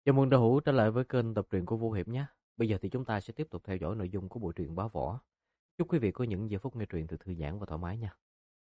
Chào mừng đạo hữu trở lại với kênh tập truyện của Vô Hiệp nhé. Bây giờ thì chúng ta sẽ tiếp tục theo dõi nội dung của bộ truyện Bá Võ. Chúc quý vị có những giây phút nghe truyện từ thư giãn và thoải mái nha.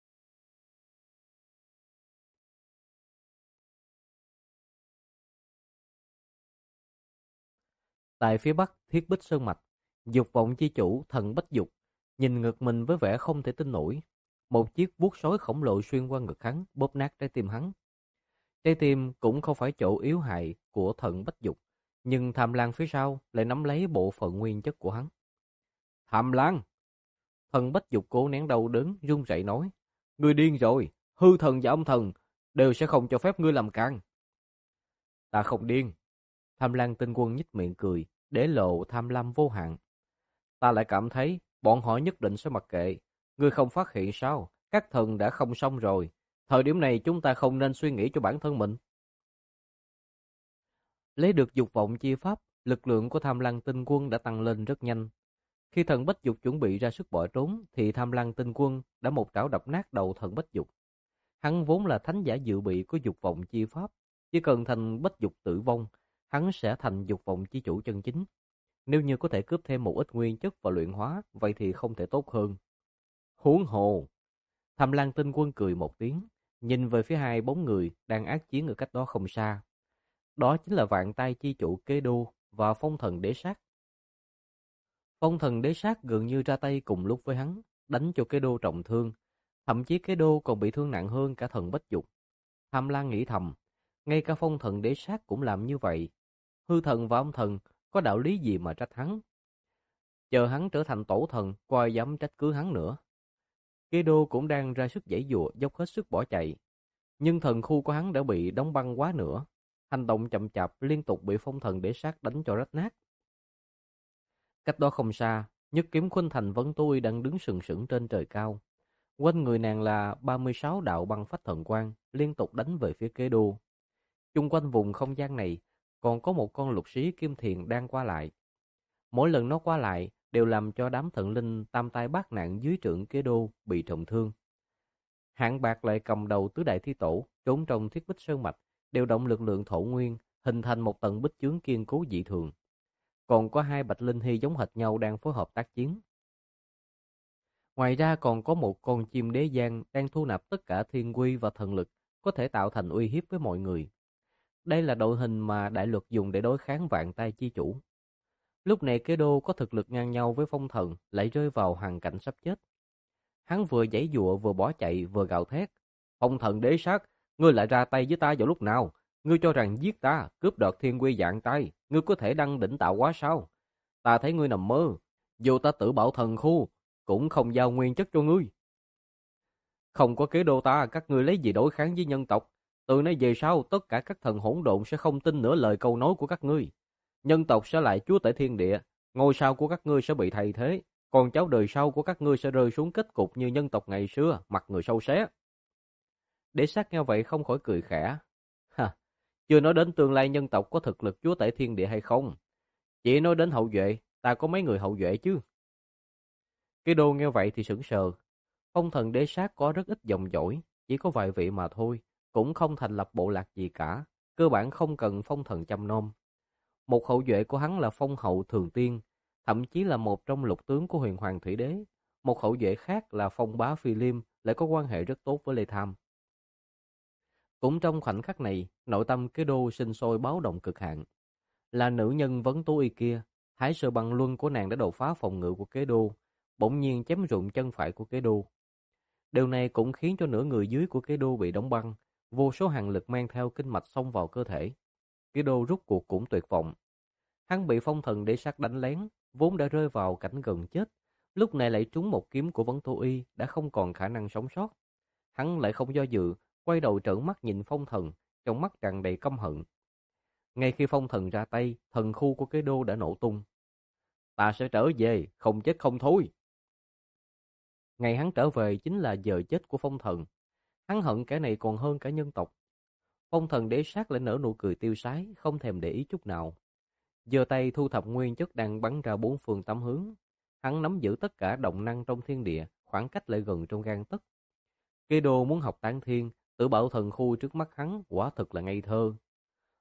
Tại phía bắc Thiết Bích Sơn Mạch, Dục Vọng chi chủ Thần Bách Dục nhìn ngực mình với vẻ không thể tin nổi. Một chiếc vuốt sói khổng lồ xuyên qua ngực hắn, bóp nát trái tim hắn. Trái tim cũng không phải chỗ yếu hại của Thần Bách Dục, nhưng Tham Lang phía sau lại nắm lấy bộ phận nguyên chất của hắn. Tham Lang! Thần Bách Dục cố nén đau đớn, run rẩy nói: "Ngươi điên rồi, hư thần và âm thần đều sẽ không cho phép ngươi làm càng." "Ta không điên." Tham Lang Tinh Quân nhếch miệng cười, để lộ tham lam vô hạn. "Ta lại cảm thấy bọn họ nhất định sẽ mặc kệ. Ngươi không phát hiện sao? Các thần đã không xong rồi. Thời điểm này chúng ta không nên suy nghĩ cho bản thân mình." Lấy được dục vọng chi pháp, lực lượng của Tham Lang Tinh Quân đã tăng lên rất nhanh. Khi thần Bách Dục chuẩn bị ra sức bỏ trốn, thì Tham Lang Tinh Quân đã một trảo đập nát đầu thần Bách Dục. Hắn vốn là thánh giả dự bị của dục vọng chi pháp, chỉ cần thần Bách Dục tử vong, hắn sẽ thành dục vọng chi chủ chân chính. Nếu như có thể cướp thêm một ít nguyên chất và luyện hóa, vậy thì không thể tốt hơn. Huống hồ! Tham Lang Tinh Quân cười một tiếng, nhìn về phía hai bóng người đang ác chiến ở cách đó không xa. Đó chính là Vạn Tai chi chủ Kế Đô và Phong Thần Đế Sát. Phong Thần Đế Sát gần như ra tay cùng lúc với hắn, đánh cho Kế Đô trọng thương, thậm chí Kế Đô còn bị thương nặng hơn cả thần Bách Dục. Tham Lang nghĩ thầm, ngay cả Phong Thần Đế Sát cũng làm như vậy. Hư thần và âm thần có đạo lý gì mà trách hắn? Chờ hắn trở thành tổ thần, coi dám trách cứ hắn nữa. Kế Đô cũng đang ra sức giãy giụa, dốc hết sức bỏ chạy, nhưng thần khu của hắn đã bị đóng băng quá nữa, hành động chậm chạp liên tục bị Phong Thần Đế Sát đánh cho rách nát. Cách đó không xa, Nhất Kiếm Khuynh Thành Vân Tôi đang đứng sừng sững trên trời cao. Quanh người nàng là 36 đạo băng phách thần quang liên tục đánh về phía Kế Đô. Chung quanh vùng không gian này còn có một con lục sĩ kim thiền đang qua lại. Mỗi lần nó qua lại đều làm cho đám thần linh tam tai bát nạn dưới trượng Kế Đô bị trọng thương. Hạng Bạc lại cầm đầu tứ đại thi tổ trốn trong Thiết Bích Sơn Mạch, điều động lực lượng thổ nguyên hình thành một tầng bích chướng kiên cố dị thường. Còn có hai bạch linh hy giống hệt nhau đang phối hợp tác chiến. Ngoài ra còn có một con chim đế giang đang thu nạp tất cả thiên quy và thần lực, có thể tạo thành uy hiếp với mọi người. Đây là đội hình mà đại luật dùng để đối kháng Vạn Tai chi chủ. Lúc này Kế Đô có thực lực ngang nhau với phong thần, lại rơi vào hoàn cảnh sắp chết. Hắn vừa giãy giụa vừa bỏ chạy vừa gào thét: "Phong thần đế sát, ngươi lại ra tay với ta vào lúc nào? Ngươi cho rằng giết ta, cướp đoạt thiên quy Vạn Tai, ngươi có thể đăng đỉnh tạo hóa sao? Ta thấy ngươi nằm mơ. Dù ta tự bảo thần khu, cũng không giao nguyên chất cho ngươi. Không có Kế Đô ta, các ngươi lấy gì đối kháng với nhân tộc? Từ nay về sau, tất cả các thần hỗn độn sẽ không tin nửa lời câu nói của các ngươi. Nhân tộc sẽ lại chúa tể thiên địa, ngôi sao của các ngươi sẽ bị thay thế, còn cháu đời sau của các ngươi sẽ rơi xuống kết cục như nhân tộc ngày xưa, mặt người sâu xé." Đế Sát nghe vậy không khỏi cười khẽ. Ha, chưa nói đến tương lai nhân tộc có thực lực chúa tể thiên địa hay không, chỉ nói đến hậu duệ, ta có mấy người hậu duệ chứ. Cái Đô nghe vậy thì sững sờ. Phong thần đế sát có rất ít dòng dõi, chỉ có vài vị mà thôi, cũng không thành lập bộ lạc gì cả, cơ bản không cần phong thần chăm nom. Một hậu duệ của hắn là phong hậu thường tiên, thậm chí là một trong lục tướng của huyền hoàng thủy đế. Một hậu duệ khác là phong bá phi liêm lại có quan hệ rất tốt với Lê Tham. Cũng trong khoảnh khắc này, nội tâm Kế Đô sinh sôi báo động cực hạn. Là nữ nhân vấn tố y kia, thái sơ băng luân của nàng đã đột phá phòng ngự của Kế Đô, bỗng nhiên chém rụng chân phải của Kế Đô. Điều này cũng khiến cho nửa người dưới của Kế Đô bị đóng băng, vô số hàn lực mang theo kinh mạch xông vào cơ thể. Kế Đô rút cuộc cũng tuyệt vọng. Hắn bị phong thần đế sát đánh lén, vốn đã rơi vào cảnh gần chết, lúc này lại trúng một kiếm của Vấn Tô Y, đã không còn khả năng sống sót. Hắn lại không do dự, quay đầu trợn mắt nhìn phong thần, trong mắt tràn đầy căm hận. Ngay khi phong thần ra tay, thần khu của Kế Đô đã nổ tung. Ta sẽ trở về, không chết không thôi. Ngày hắn trở về chính là giờ chết của phong thần. Hắn hận kẻ này còn hơn cả nhân tộc. Phong thần đế sát lại nở nụ cười tiêu sái, không thèm để ý chút nào. Giơ tay thu thập nguyên chất đang bắn ra bốn phương tám hướng. Hắn nắm giữ tất cả động năng trong thiên địa, khoảng cách lại gần trong gang tấc. Kế Đô muốn học tán thiên, tự bảo thần khu trước mắt hắn quả thực là ngây thơ.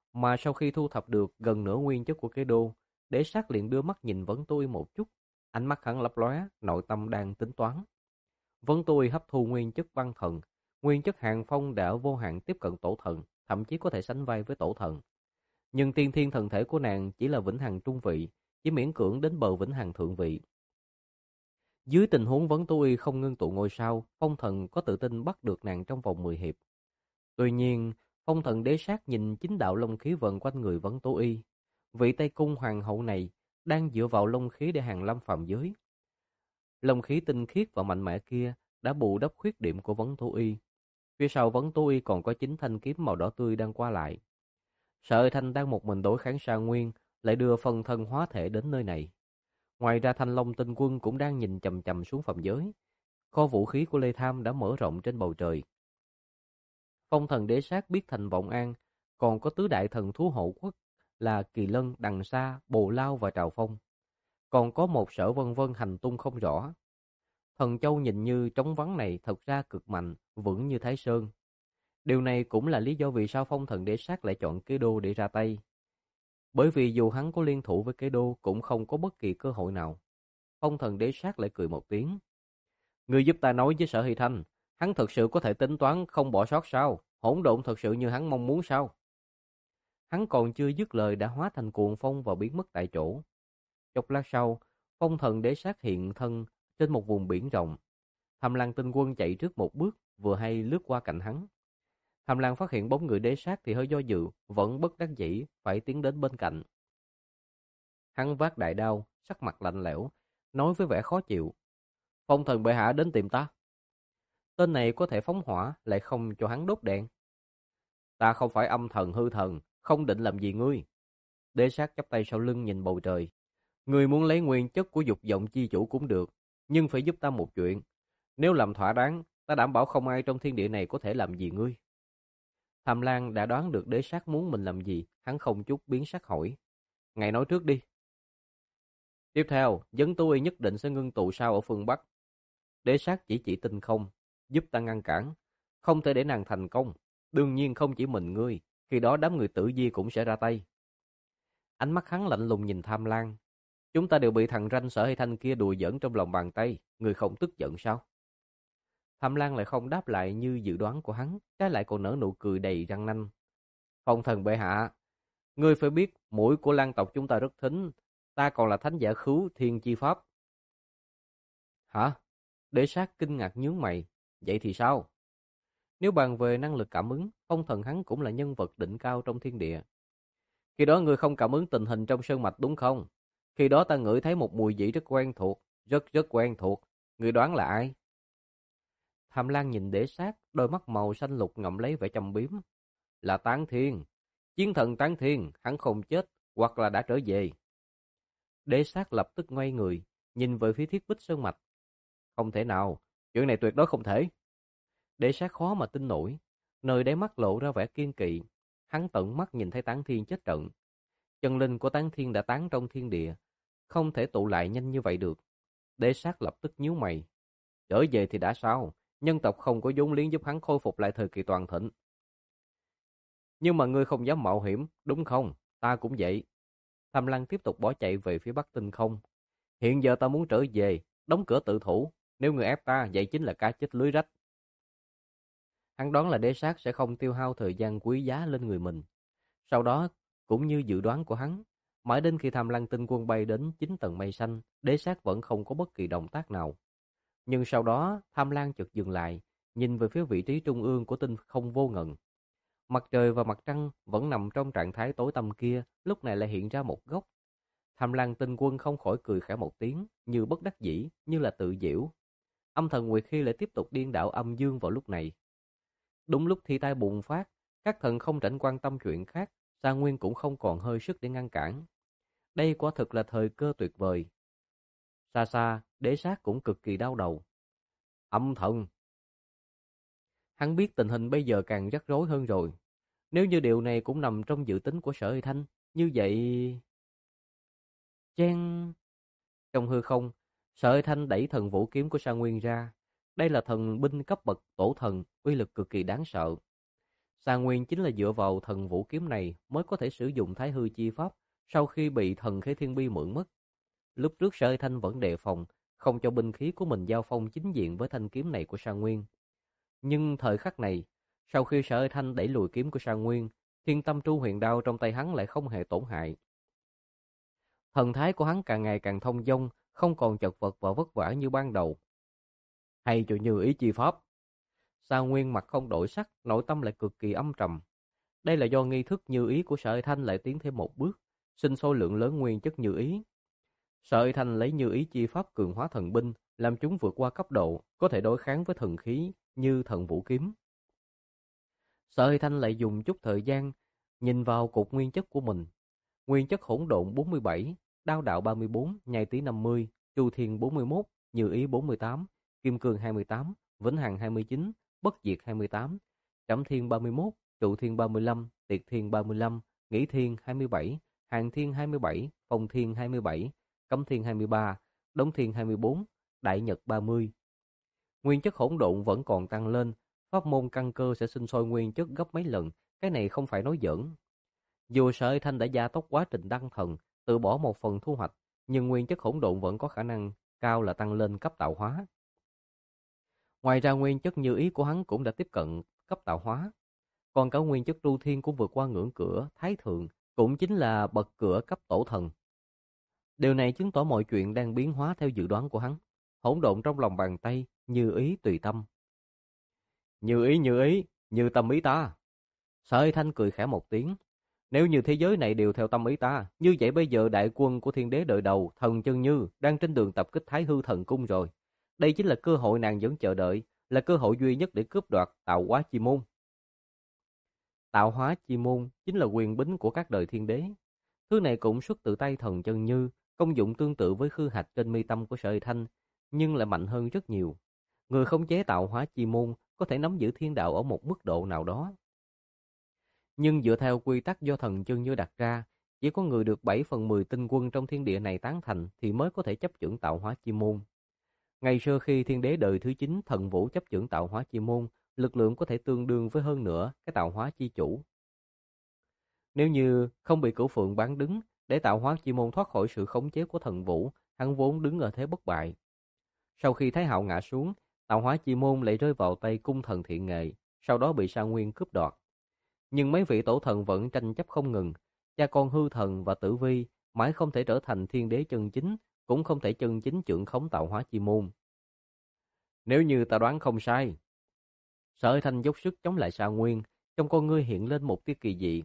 Mà sau khi thu thập được gần nửa nguyên chất của kế đô, đế sát liền đưa mắt nhìn Vấn Tô Y một chút. Ánh mắt hắn lấp lóe, nội tâm đang tính toán. Vấn Tô Y hấp thu nguyên chất văn thần, nguyên chất hàng phong đã vô hạn tiếp cận tổ thần, thậm chí có thể sánh vai với tổ thần. Nhưng tiên thiên thần thể của nàng chỉ là vĩnh hằng trung vị, chỉ miễn cưỡng đến bờ vĩnh hằng thượng vị. Dưới tình huống Vấn Tô Y không ngưng tụ ngôi sao, phong thần có tự tin bắt được nàng trong vòng 10 hiệp. Tuy nhiên, phong thần đế sát nhìn chính đạo long khí vần quanh người Vấn Tố Y. Vị Tây Cung hoàng hậu này đang dựa vào long khí để hàng lâm phàm giới. Long khí tinh khiết và mạnh mẽ kia đã bù đắp khuyết điểm của Vấn Tố Y. Phía sau Vấn Tố Y còn có 9 thanh kiếm màu đỏ tươi đang qua lại. Sợ Thanh đang một mình đối kháng Sa Nguyên, lại đưa phần thân hóa thể đến nơi này. Ngoài ra Thanh Long Tinh Quân cũng đang nhìn chằm chằm xuống phàm giới. Kho vũ khí của Lê Tham đã mở rộng trên bầu trời. Phong thần đế sát biết thành Vọng An, còn có tứ đại thần thú hộ quốc là Kỳ Lân, Đằng Sa, Bồ Lao và Trào Phong. Còn có một sở vân vân hành tung không rõ. Thần châu nhìn như trống vắng này thật ra cực mạnh, vững như Thái Sơn. Điều này cũng là lý do vì sao phong thần đế sát lại chọn Kế Đô để ra tay. Bởi vì dù hắn có liên thủ với Kế Đô cũng không có bất kỳ cơ hội nào. Phong thần đế sát lại cười một tiếng. Ngươi giúp ta nói với Sở Hy Thanh, hắn thực sự có thể tính toán không bỏ sót sao? Hỗn độn thật sự như hắn mong muốn sao? Hắn còn chưa dứt lời đã hóa thành cuồng phong và biến mất tại chỗ. Chốc lát sau, phong thần đế sát hiện thân trên một vùng biển rộng. Tham Lang Tinh Quân chạy trước một bước, vừa hay lướt qua cạnh hắn. Tham Lang phát hiện bóng người đế sát thì hơi do dự, vẫn bất đắc dĩ phải tiến đến bên cạnh. Hắn vác đại đao, sắc mặt lạnh lẽo, nói với vẻ khó chịu: Phong thần bệ hạ đến tìm ta. Tên này có thể phóng hỏa, lại không cho hắn đốt đèn. Ta không phải âm thần hư thần, không định làm gì ngươi. Đế sát chắp tay sau lưng nhìn bầu trời. Ngươi muốn lấy nguyên chất của dục vọng chi chủ cũng được, nhưng phải giúp ta một chuyện. Nếu làm thỏa đáng, ta đảm bảo không ai trong thiên địa này có thể làm gì ngươi. Tham Lang đã đoán được đế sát muốn mình làm gì, hắn không chút biến sắc hỏi: Ngài nói trước đi. Tiếp theo, Vấn Tô Y nhất định sẽ ngưng tụ sao ở phương Bắc. Đế sát chỉ tinh không, giúp ta ngăn cản, không thể để nàng thành công. Đương nhiên không chỉ mình ngươi, khi đó đám người Tử Di cũng sẽ ra tay. Ánh mắt hắn lạnh lùng nhìn Tham Lang. Chúng ta đều bị thằng ranh Sở Hay Thanh kia đùa giỡn trong lòng bàn tay, người không tức giận sao? Tham Lang lại không đáp lại như dự đoán của hắn, trái lại còn nở nụ cười đầy răng nanh. Phong thần bệ hạ, ngươi phải biết mũi của Lang tộc chúng ta rất thính, ta còn là thánh giả khứu thiên chi pháp. Hả? Đế sát kinh ngạc nhướng mày, vậy thì sao? Nếu bàn về năng lực cảm ứng, phong thần hắn cũng là nhân vật đỉnh cao trong thiên địa. Khi đó ngươi không cảm ứng tình hình trong sơn mạch đúng không? Khi đó ta ngửi thấy một mùi vị rất quen thuộc, rất quen thuộc. Ngươi đoán là ai? Tham Lang nhìn đế sát, đôi mắt màu xanh lục ngậm lấy vẻ châm biếm. Là Tán Thiên. Chiến thần Tán Thiên, hắn không chết, hoặc là đã trở về. Đế sát lập tức ngoay người, nhìn về phía thiết bích sơn mạch. Không thể nào, chuyện này tuyệt đối không thể. Đế sát khó mà tin nổi, nơi đáy mắt lộ ra vẻ kiên kỵ. Hắn tận mắt nhìn thấy Tán Thiên chết trận. Chân linh của Tán Thiên đã tán trong thiên địa, không thể tụ lại nhanh như vậy được. Đế sát lập tức nhíu mày. Trở về thì đã sao? Nhân tộc không có vốn liếng giúp hắn khôi phục lại thời kỳ toàn thịnh. Nhưng mà ngươi không dám mạo hiểm, đúng không? Ta cũng vậy. Tham Lang tiếp tục bỏ chạy về phía Bắc Tinh Không. Hiện giờ ta muốn trở về, đóng cửa tự thủ. Nếu ngươi ép ta, vậy chính là cá chết lưới rách. Hắn đoán là đế sát sẽ không tiêu hao thời gian quý giá lên người mình. Sau đó, cũng như dự đoán của hắn, mãi đến khi Tham Lang Tinh Quân bay đến 9 tầng mây xanh, đế sát vẫn không có bất kỳ động tác nào. Nhưng sau đó, Tham Lang chợt dừng lại, nhìn về phía vị trí trung ương của tinh không vô ngần. Mặt trời và mặt trăng vẫn nằm trong trạng thái tối tăm kia, lúc này lại hiện ra một góc. Tham Lang Tinh Quân không khỏi cười khẽ một tiếng, như bất đắc dĩ, như là tự giễu. Âm thần Nguyệt Khi lại tiếp tục điên đảo âm dương vào lúc này. Đúng lúc thiên tai bùng phát, các thần không rảnh quan tâm chuyện khác, Sa Nguyên cũng không còn hơi sức để ngăn cản. Đây quả thực là thời cơ tuyệt vời. Xa xa, đế sát cũng cực kỳ đau đầu. Âm thần! Hắn biết tình hình bây giờ càng rắc rối hơn rồi. Nếu như điều này cũng nằm trong dự tính của Sở Hy Thanh, như vậy... Chen... Trong hư không, Sở Hy Thanh đẩy thần vũ kiếm của Sa Nguyên ra. Đây là thần binh cấp bậc tổ thần, uy lực cực kỳ đáng sợ. Sa Nguyên chính là dựa vào thần vũ kiếm này mới có thể sử dụng Thái Hư chi pháp sau khi bị thần Khế Thiên Bi mượn mất. Lúc trước Sở Hải Thanh vẫn đề phòng, không cho binh khí của mình giao phong chính diện với thanh kiếm này của Sa Nguyên. Nhưng thời khắc này, sau khi Sở Hải Thanh đẩy lùi kiếm của Sa Nguyên, Thiên Tâm Tru Huyền Đao trong tay hắn lại không hề tổn hại. Thần thái của hắn càng ngày càng thông dong, không còn chật vật và vất vả như ban đầu. Hay cho Như Ý chi pháp. Sa Nguyên mặt không đổi sắc, nội tâm lại cực kỳ âm trầm. Đây là do nghi thức Như Ý của Sở Hải Thanh lại tiến thêm một bước, sinh số lượng lớn nguyên chất Như Ý. Sở Hải Thanh lấy Như Ý chi pháp cường hóa thần binh, làm chúng vượt qua cấp độ, có thể đối kháng với thần khí như thần vũ kiếm. Sở Hải Thanh lại dùng chút thời gian nhìn vào cục nguyên chất của mình. Nguyên chất hỗn độn 47, đao đạo 34, nhai tí 50, chu thiên 41, Như Ý 48, kim cương 28, vĩnh hằng 29, bất diệt 28, trảm thiên 31, trụ thiên 35, tiệt thiên 35, nghĩ thiên 27, hàng thiên 27, phong thiên 27, cấm thiên 23, đống thiên 24, đại nhật 30. Nguyên chất hỗn độn vẫn còn tăng lên, pháp môn căn cơ sẽ sinh sôi nguyên chất gấp mấy lần, cái này không phải nói giỡn. Dù Sở Hải Thanh đã gia tốc quá trình đăng thần, từ bỏ một phần thu hoạch, nhưng nguyên chất hỗn độn vẫn có khả năng cao là tăng lên cấp tạo hóa. Ngoài ra nguyên chất Như Ý của hắn cũng đã tiếp cận cấp tạo hóa. Còn cả nguyên chất Tru Thiên cũng vượt qua ngưỡng cửa Thái Thượng, cũng chính là bậc cửa cấp tổ thần. Điều này chứng tỏ mọi chuyện đang biến hóa theo dự đoán của hắn. Hỗn độn trong lòng bàn tay, Như Ý tùy tâm. Như ý, như tâm ý ta. Sở Hải Thanh cười khẽ một tiếng. Nếu như thế giới này đều theo tâm ý ta, như vậy bây giờ đại quân của thiên đế đời đầu, thần Chân Như, đang trên đường tập kích Thái Hư thần cung rồi. Đây chính là cơ hội nàng vẫn chờ đợi, là cơ hội duy nhất để cướp đoạt tạo hóa chi môn. Tạo hóa chi môn chính là quyền bính của các đời thiên đế. Thứ này cũng xuất từ tay thần Chân Như, công dụng tương tự với khư hạch trên mi tâm của Sở Hải Thanh, nhưng lại mạnh hơn rất nhiều. Người khống chế tạo hóa chi môn có thể nắm giữ thiên đạo ở một mức độ nào đó. Nhưng dựa theo quy tắc do thần Chân Như đặt ra, chỉ có người được 7/10 tinh quân trong thiên địa này tán thành thì mới có thể chấp chưởng tạo hóa chi môn. Ngày xưa khi thiên đế đời thứ 9 thần vũ chấp chưởng tạo hóa chi môn, lực lượng có thể tương đương với hơn nữa cái tạo hóa chi chủ. Nếu như không bị Cửu Phượng bán đứng, để tạo hóa chi môn thoát khỏi sự khống chế của thần vũ, hắn vốn đứng ở thế bất bại. Sau khi Thái Hạo ngã xuống, tạo hóa chi môn lại rơi vào tay cung thần Thiện Nghệ, sau đó bị Sa Nguyên cướp đoạt. Nhưng mấy vị tổ thần vẫn tranh chấp không ngừng, cha con Hư Thần và Tử Vi mãi không thể trở thành thiên đế chân chính, cũng không thể chân chính chưởng khống tạo hóa chi môn. Nếu như ta đoán không sai, Sở Hải Thanh dốc sức chống lại Sa Nguyên, trong con ngươi hiện lên một tia kỳ dị.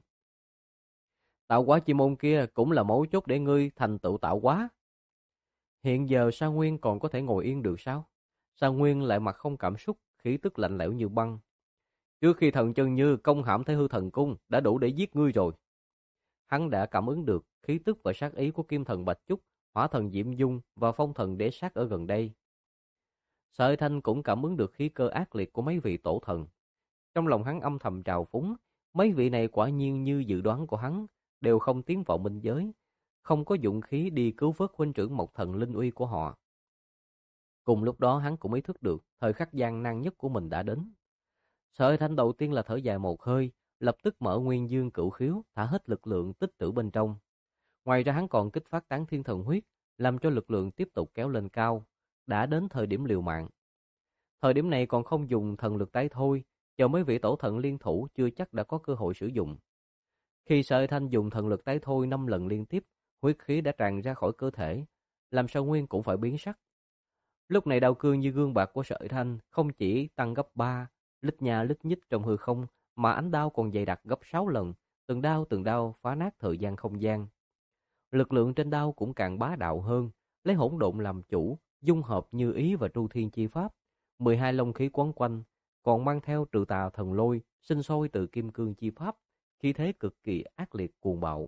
Tạo hóa chi môn kia cũng là mấu chốt để ngươi thành tựu tạo hóa. Hiện giờ Sa Nguyên còn có thể ngồi yên được sao? Sa Nguyên lại mặt không cảm xúc, khí tức lạnh lẽo như băng. Trước khi thần Chân Như công hãm Thái Hư thần cung đã đủ để giết ngươi rồi. Hắn đã cảm ứng được khí tức và sát ý của Kim thần Bạch Trúc, Hỏa thần Diễm Dung và Phong thần Đế Sát ở gần đây. Sở Hải Thanh cũng cảm ứng được khí cơ ác liệt của mấy vị tổ thần. Trong lòng hắn âm thầm trào phúng, mấy vị này quả nhiên như dự đoán của hắn, đều không tiến vào minh giới, không có dụng khí đi cứu vớt huynh trưởng Mộc Thần linh uy của họ. Cùng lúc đó hắn cũng ý thức được thời khắc gian nan nhất của mình đã đến. Sở Hải Thanh đầu tiên là thở dài một hơi, lập tức mở Nguyên Dương Cửu Khiếu, thả hết lực lượng tích trữ bên trong. Ngoài ra hắn còn kích phát Tán Thiên Thần Huyết, làm cho lực lượng tiếp tục kéo lên cao. Đã đến thời điểm liều mạng. Thời điểm này còn không dùng thần lực tái thôi, chờ mấy vị tổ thần liên thủ chưa chắc đã có cơ hội sử dụng. Khi Sở Hải Thanh dùng thần lực tái thôi 5 lần liên tiếp, huyết khí đã tràn ra khỏi cơ thể, làm sao Nguyên cũng phải biến sắc. Lúc này đao cương như gương bạc của Sở Hải Thanh không chỉ tăng gấp 3, lít nha lít nhít trong hư không, mà ánh đao còn dày đặc gấp 6 lần, từng đao phá nát thời gian không gian. Lực lượng trên đao cũng càng bá đạo hơn, lấy hỗn độn làm chủ, dung hợp Như Ý và Tru Thiên chi pháp, 12 long khí quấn quanh, còn mang theo Trừ Tà thần lôi, sinh sôi từ Kim Cương chi pháp, khí thế cực kỳ ác liệt cuồng bạo.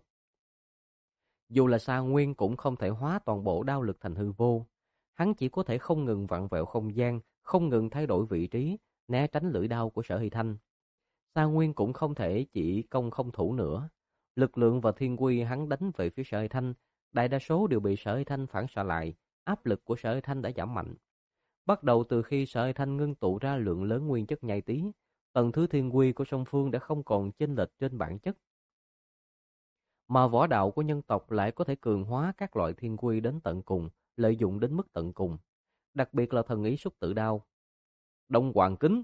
Dù là Sa Nguyên cũng không thể hóa toàn bộ đao lực thành hư vô, hắn chỉ có thể không ngừng vặn vẹo không gian, không ngừng thay đổi vị trí, né tránh lưỡi đao của Sở Hải Thanh. Sa Nguyên cũng không thể chỉ công không thủ nữa. Lực lượng và thiên quy hắn đánh về phía Sở Hải Thanh, đại đa số đều bị Sở Hải Thanh phản xạ lại, áp lực của Sở Hải Thanh đã giảm mạnh. Bắt đầu từ khi Sở Hải Thanh ngưng tụ ra lượng lớn nguyên chất nhai tí, tầng thứ thiên quy của song phương đã không còn chênh lệch trên bản chất. Mà võ đạo của nhân tộc lại có thể cường hóa các loại thiên quy đến tận cùng, lợi dụng đến mức tận cùng. Đặc biệt là thần ý xúc tự đao. Đông Hoàng Kính.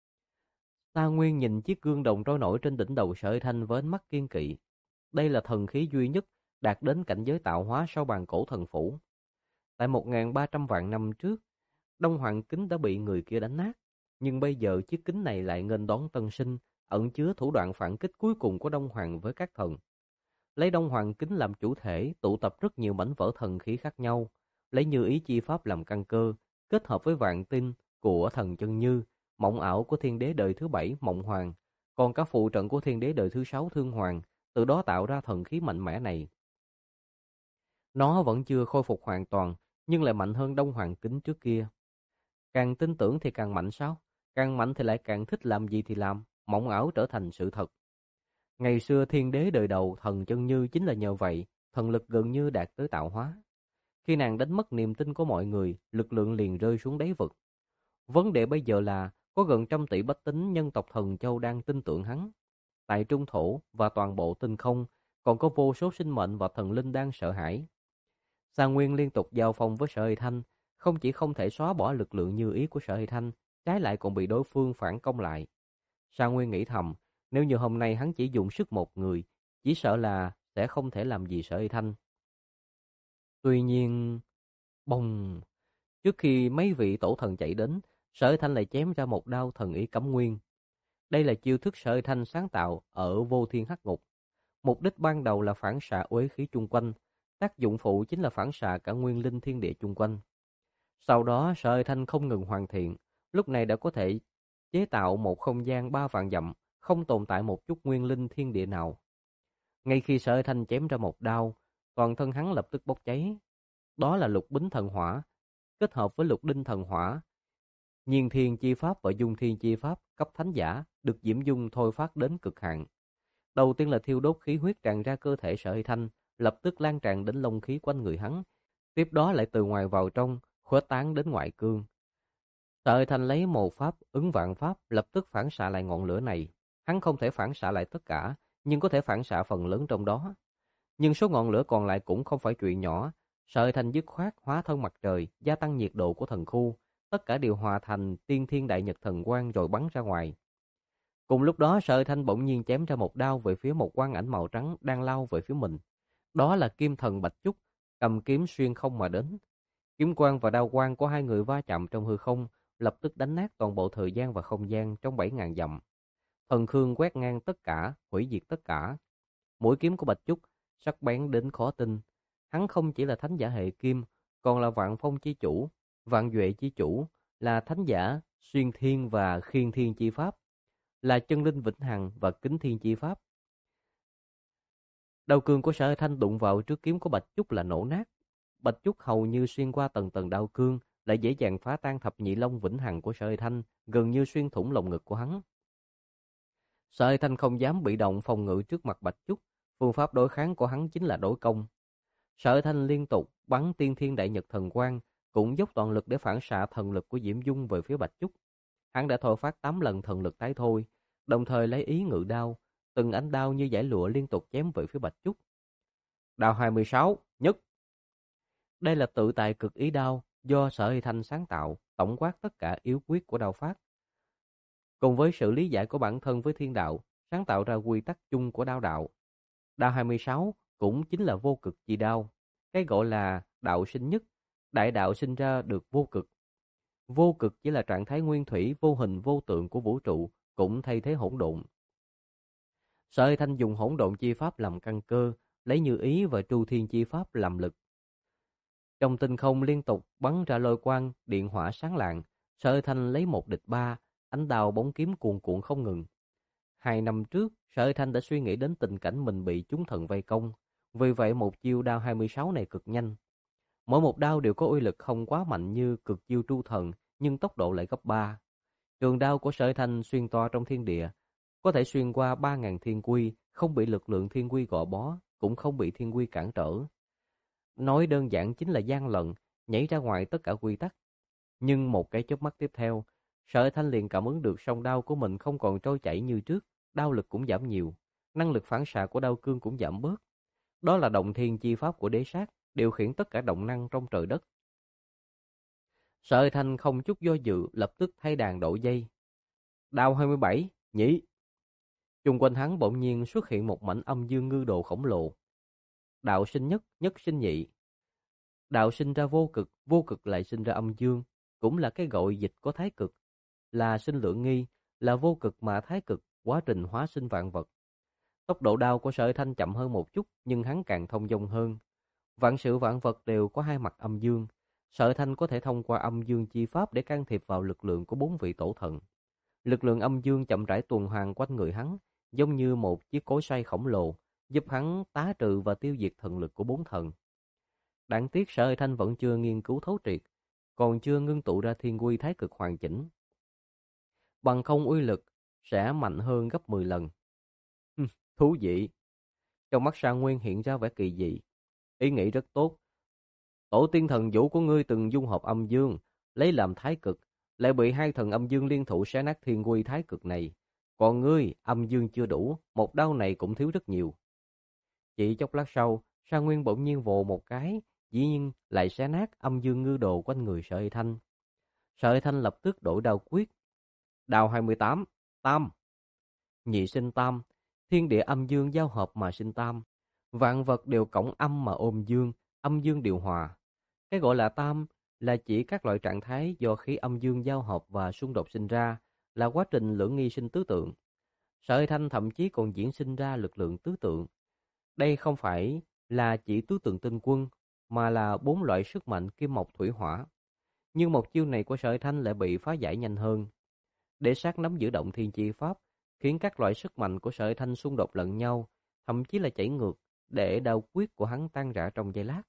Sa Nguyên nhìn chiếc gương đồng trôi nổi trên đỉnh đầu Sở Thanh với ánh mắt kiên kỵ. Đây là thần khí duy nhất đạt đến cảnh giới tạo hóa sau bàn cổ thần phủ. Tại 1.300 vạn năm trước, Đông Hoàng Kính đã bị người kia đánh nát. Nhưng bây giờ chiếc kính này lại nghênh đón tân sinh, ẩn chứa thủ đoạn phản kích cuối cùng của Đông Hoàng với các thần. Lấy Đông Hoàng Kính làm chủ thể, tụ tập rất nhiều mảnh vỡ thần khí khác nhau, lấy Như Ý chi pháp làm căn cơ, kết hợp với vạn tinh của thần chân Như, mộng ảo của thiên đế đời thứ 7 Mộng Hoàng, còn các phụ trận của thiên đế đời thứ 6 Thương Hoàng, từ đó tạo ra thần khí mạnh mẽ này. Nó vẫn chưa khôi phục hoàn toàn, nhưng lại mạnh hơn Đông Hoàng Kính trước kia. Càng tin tưởng thì càng mạnh sao? Càng mạnh thì lại càng thích làm gì thì làm, mộng ảo trở thành sự thật. Ngày xưa thiên đế đời đầu thần chân Như chính là nhờ vậy, thần lực gần như đạt tới tạo hóa. Khi nàng đánh mất niềm tin của mọi người, lực lượng liền rơi xuống đáy vực. Vấn đề bây giờ là có gần 100 tỷ bách tính nhân tộc Thần Châu đang tin tưởng hắn. Tại Trung Thổ và toàn bộ tinh không còn có vô số sinh mệnh và thần linh đang sợ hãi. Sa Nguyên liên tục giao phong với Sở Hy Thanh, không chỉ không thể xóa bỏ lực lượng như ý của Sở Hy Thanh, trái lại còn bị đối phương phản công lại. Sa Nguyên nghĩ thầm, nếu như hôm nay hắn chỉ dùng sức một người, chỉ sợ là sẽ không thể làm gì Sở Hy Thanh. Tuy nhiên, bồng, trước khi mấy vị tổ thần chạy đến, Sở Hy Thanh lại chém ra một đao thần ý cấm nguyên. Đây là chiêu thức Sở Hy Thanh sáng tạo ở Vô Thiên Hắc Ngục. Mục đích ban đầu là phản xạ uế khí chung quanh, tác dụng phụ chính là phản xạ cả nguyên linh thiên địa chung quanh. Sau đó Sở Hy Thanh không ngừng hoàn thiện, lúc này đã có thể chế tạo một không gian 3 vạn dặm, không tồn tại một chút nguyên linh thiên địa nào. Ngay khi Sở Hy Thanh chém ra một đao, toàn thân hắn lập tức bốc cháy. Đó là Lục Bính Thần Hỏa, kết hợp với Lục Đinh Thần Hỏa, Nhiên Thiên Chi Pháp và Dung Thiên Chi Pháp cấp thánh giả được Diễm Dung thôi phát đến cực hạn. Đầu tiên là thiêu đốt khí huyết tràn ra cơ thể Sở Hy Thanh, lập tức lan tràn đến lông khí quanh người hắn. Tiếp đó lại từ ngoài vào trong, khuếch tán đến ngoại cương. Sở Hy Thanh lấy một pháp ứng vạn pháp, lập tức phản xạ lại ngọn lửa này. Hắn không thể phản xạ lại tất cả, nhưng có thể phản xạ phần lớn trong đó. Nhưng số ngọn lửa còn lại cũng không phải chuyện nhỏ. Sở Hy Thanh dứt khoát hóa thân mặt trời, gia tăng nhiệt độ của thần khu, tất cả đều hòa thành tiên thiên đại nhật thần quang rồi bắn ra ngoài. Cùng lúc đó Sở Hy Thanh bỗng nhiên chém ra một đao về phía một quang ảnh màu trắng đang lao về phía mình. Đó là Kim Thần Bạch Chúc, cầm kiếm xuyên không mà đến. Kiếm quang và đao quang của hai người va chạm trong hư không, lập tức đánh nát toàn bộ thời gian và không gian trong 7.000 dặm. Thần khương quét ngang tất cả, hủy diệt tất cả. Mũi kiếm của Bạch Chúc sắc bén đến khó tin. Hắn không chỉ là thánh giả hệ kim, còn là vạn phong chi chủ, vạn duệ chi chủ, là thánh giả xuyên thiên và khiên thiên chi pháp, là chân linh vĩnh hằng và kính thiên chi pháp. Đao cương của Sở Hy Thanh đụng vào trước kiếm của Bạch Chúc là nổ nát. Bạch Chúc hầu như xuyên qua tầng tầng đao cương, lại dễ dàng phá tan thập nhị long vĩnh hằng của Sở Hy Thanh, gần như xuyên thủng lồng ngực của hắn. Sở Hy Thanh không dám bị động phòng ngự trước mặt Bạch Chúc, phương pháp đối kháng của hắn chính là đối công. Sở Hy Thanh liên tục bắn tiên thiên đại nhật thần quang, cũng dốc toàn lực để phản xạ thần lực của Diễm Dung về phía Bạch Chúc. Hắn đã thôi phát 8 lần thần lực tái thôi, đồng thời lấy ý ngự đao, từng ánh đao như dải lụa liên tục chém về phía Bạch Chúc. Đao 26, nhất. Đây là tự tại cực ý đao do Sở Hy Thanh sáng tạo, tổng quát tất cả yếu quyết của đao pháp. Cùng với sự lý giải của bản thân với thiên đạo, sáng tạo ra quy tắc chung của đao đạo. Đao 26 cũng chính là vô cực chi đao. Cái gọi là đạo sinh nhất, đại đạo sinh ra được vô cực. Vô cực chỉ là trạng thái nguyên thủy vô hình vô tượng của vũ trụ, cũng thay thế hỗn độn. Sở Hy Thanh dùng hỗn độn chi pháp làm căn cơ, lấy Như Ý và Tru Thiên chi pháp làm lực. Trong tinh không liên tục bắn ra lôi quang, điện hỏa sáng lạng. Sở Hy Thanh lấy một địch ba, ánh đao bóng kiếm cuồn cuộn không ngừng. 2 năm trước, Sở Hy Thanh đã suy nghĩ đến tình cảnh mình bị chúng thần vây công. Vì vậy một chiêu đao 26 này cực nhanh. Mỗi một đao đều có uy lực không quá mạnh như cực chiêu Tru Thần, nhưng tốc độ lại gấp 3. Trường đao của Sở Hy Thanh xuyên toa trong thiên địa, có thể xuyên qua 3.000 thiên quy, không bị lực lượng thiên quy gò bó, cũng không bị thiên quy cản trở. Nói đơn giản chính là gian lận, nhảy ra ngoài tất cả quy tắc. Nhưng một cái chớp mắt tiếp theo, Sở Thanh liền cảm ứng được song đao của mình không còn trôi chảy như trước, đao lực cũng giảm nhiều, năng lực phản xạ của đao cương cũng giảm bớt. Đó là động thiên chi pháp của đế sát, điều khiển tất cả động năng trong trời đất. Sở Thanh không chút do dự, lập tức thay đàn độ dây. Đao 27, nhỉ. Chung quanh hắn bỗng nhiên xuất hiện một mảnh âm dương ngư đồ khổng lồ. Đạo sinh nhất, nhất sinh nhị. Đạo sinh ra vô cực, vô cực lại sinh ra âm dương, cũng là cái gọi dịch của thái cực, là sinh lượng nghi, là vô cực mà thái cực, quá trình hóa sinh vạn vật. Tốc độ đao của Sở Thanh chậm hơn một chút, nhưng hắn càng thông dong hơn. Vạn sự vạn vật đều có hai mặt âm dương. Sở Thanh có thể thông qua âm dương chi pháp để can thiệp vào lực lượng của bốn vị tổ thần. Lực lượng âm dương chậm rãi tuần hoàn quanh người hắn, giống như một chiếc cối xoay khổng lồ, giúp hắn tá trừ và tiêu diệt thần lực của bốn thần. Đáng tiếc Sở Thanh vẫn chưa nghiên cứu thấu triệt, còn chưa ngưng tụ ra thiên quy thái cực hoàn chỉnh. Bằng không uy lực sẽ mạnh hơn gấp 10 lần. Thú vị. Trong mắt Sa Nguyên hiện ra vẻ kỳ dị. Ý nghĩ rất tốt. Tổ tiên thần vũ của ngươi từng dung hợp âm dương, lấy làm thái cực, lại bị hai thần âm dương liên thủ xé nát thiên quy thái cực này. Còn ngươi, âm dương chưa đủ, một đao này cũng thiếu rất nhiều. Chỉ chốc lát sau, Sa Nguyên bỗng nhiên vồ một cái, dĩ nhiên lại xé nát âm dương ngư đồ quanh người Sở Thanh. Sở Thanh lập tức đổi đao quyết. Đao 28, tam. Nhị sinh tam, thiên địa âm dương giao hợp mà sinh tam. Vạn vật đều cộng âm mà ôm dương, âm dương điều hòa. Cái gọi là tam là chỉ các loại trạng thái do khí âm dương giao hợp và xung đột sinh ra, là quá trình lưỡng nghi sinh tứ tượng. Sở Thanh thậm chí còn diễn sinh ra lực lượng tứ tượng. Đây không phải là chỉ tứ tượng tinh quân, mà là bốn loại sức mạnh kim mộc thủy hỏa. Nhưng một chiêu này của Sở Thanh lại bị phá giải nhanh hơn. Để sát nắm giữ động thiên chi pháp, khiến các loại sức mạnh của Sở Thanh xung đột lẫn nhau, thậm chí là chảy ngược, để đao quyết của hắn tan rã trong giây lát.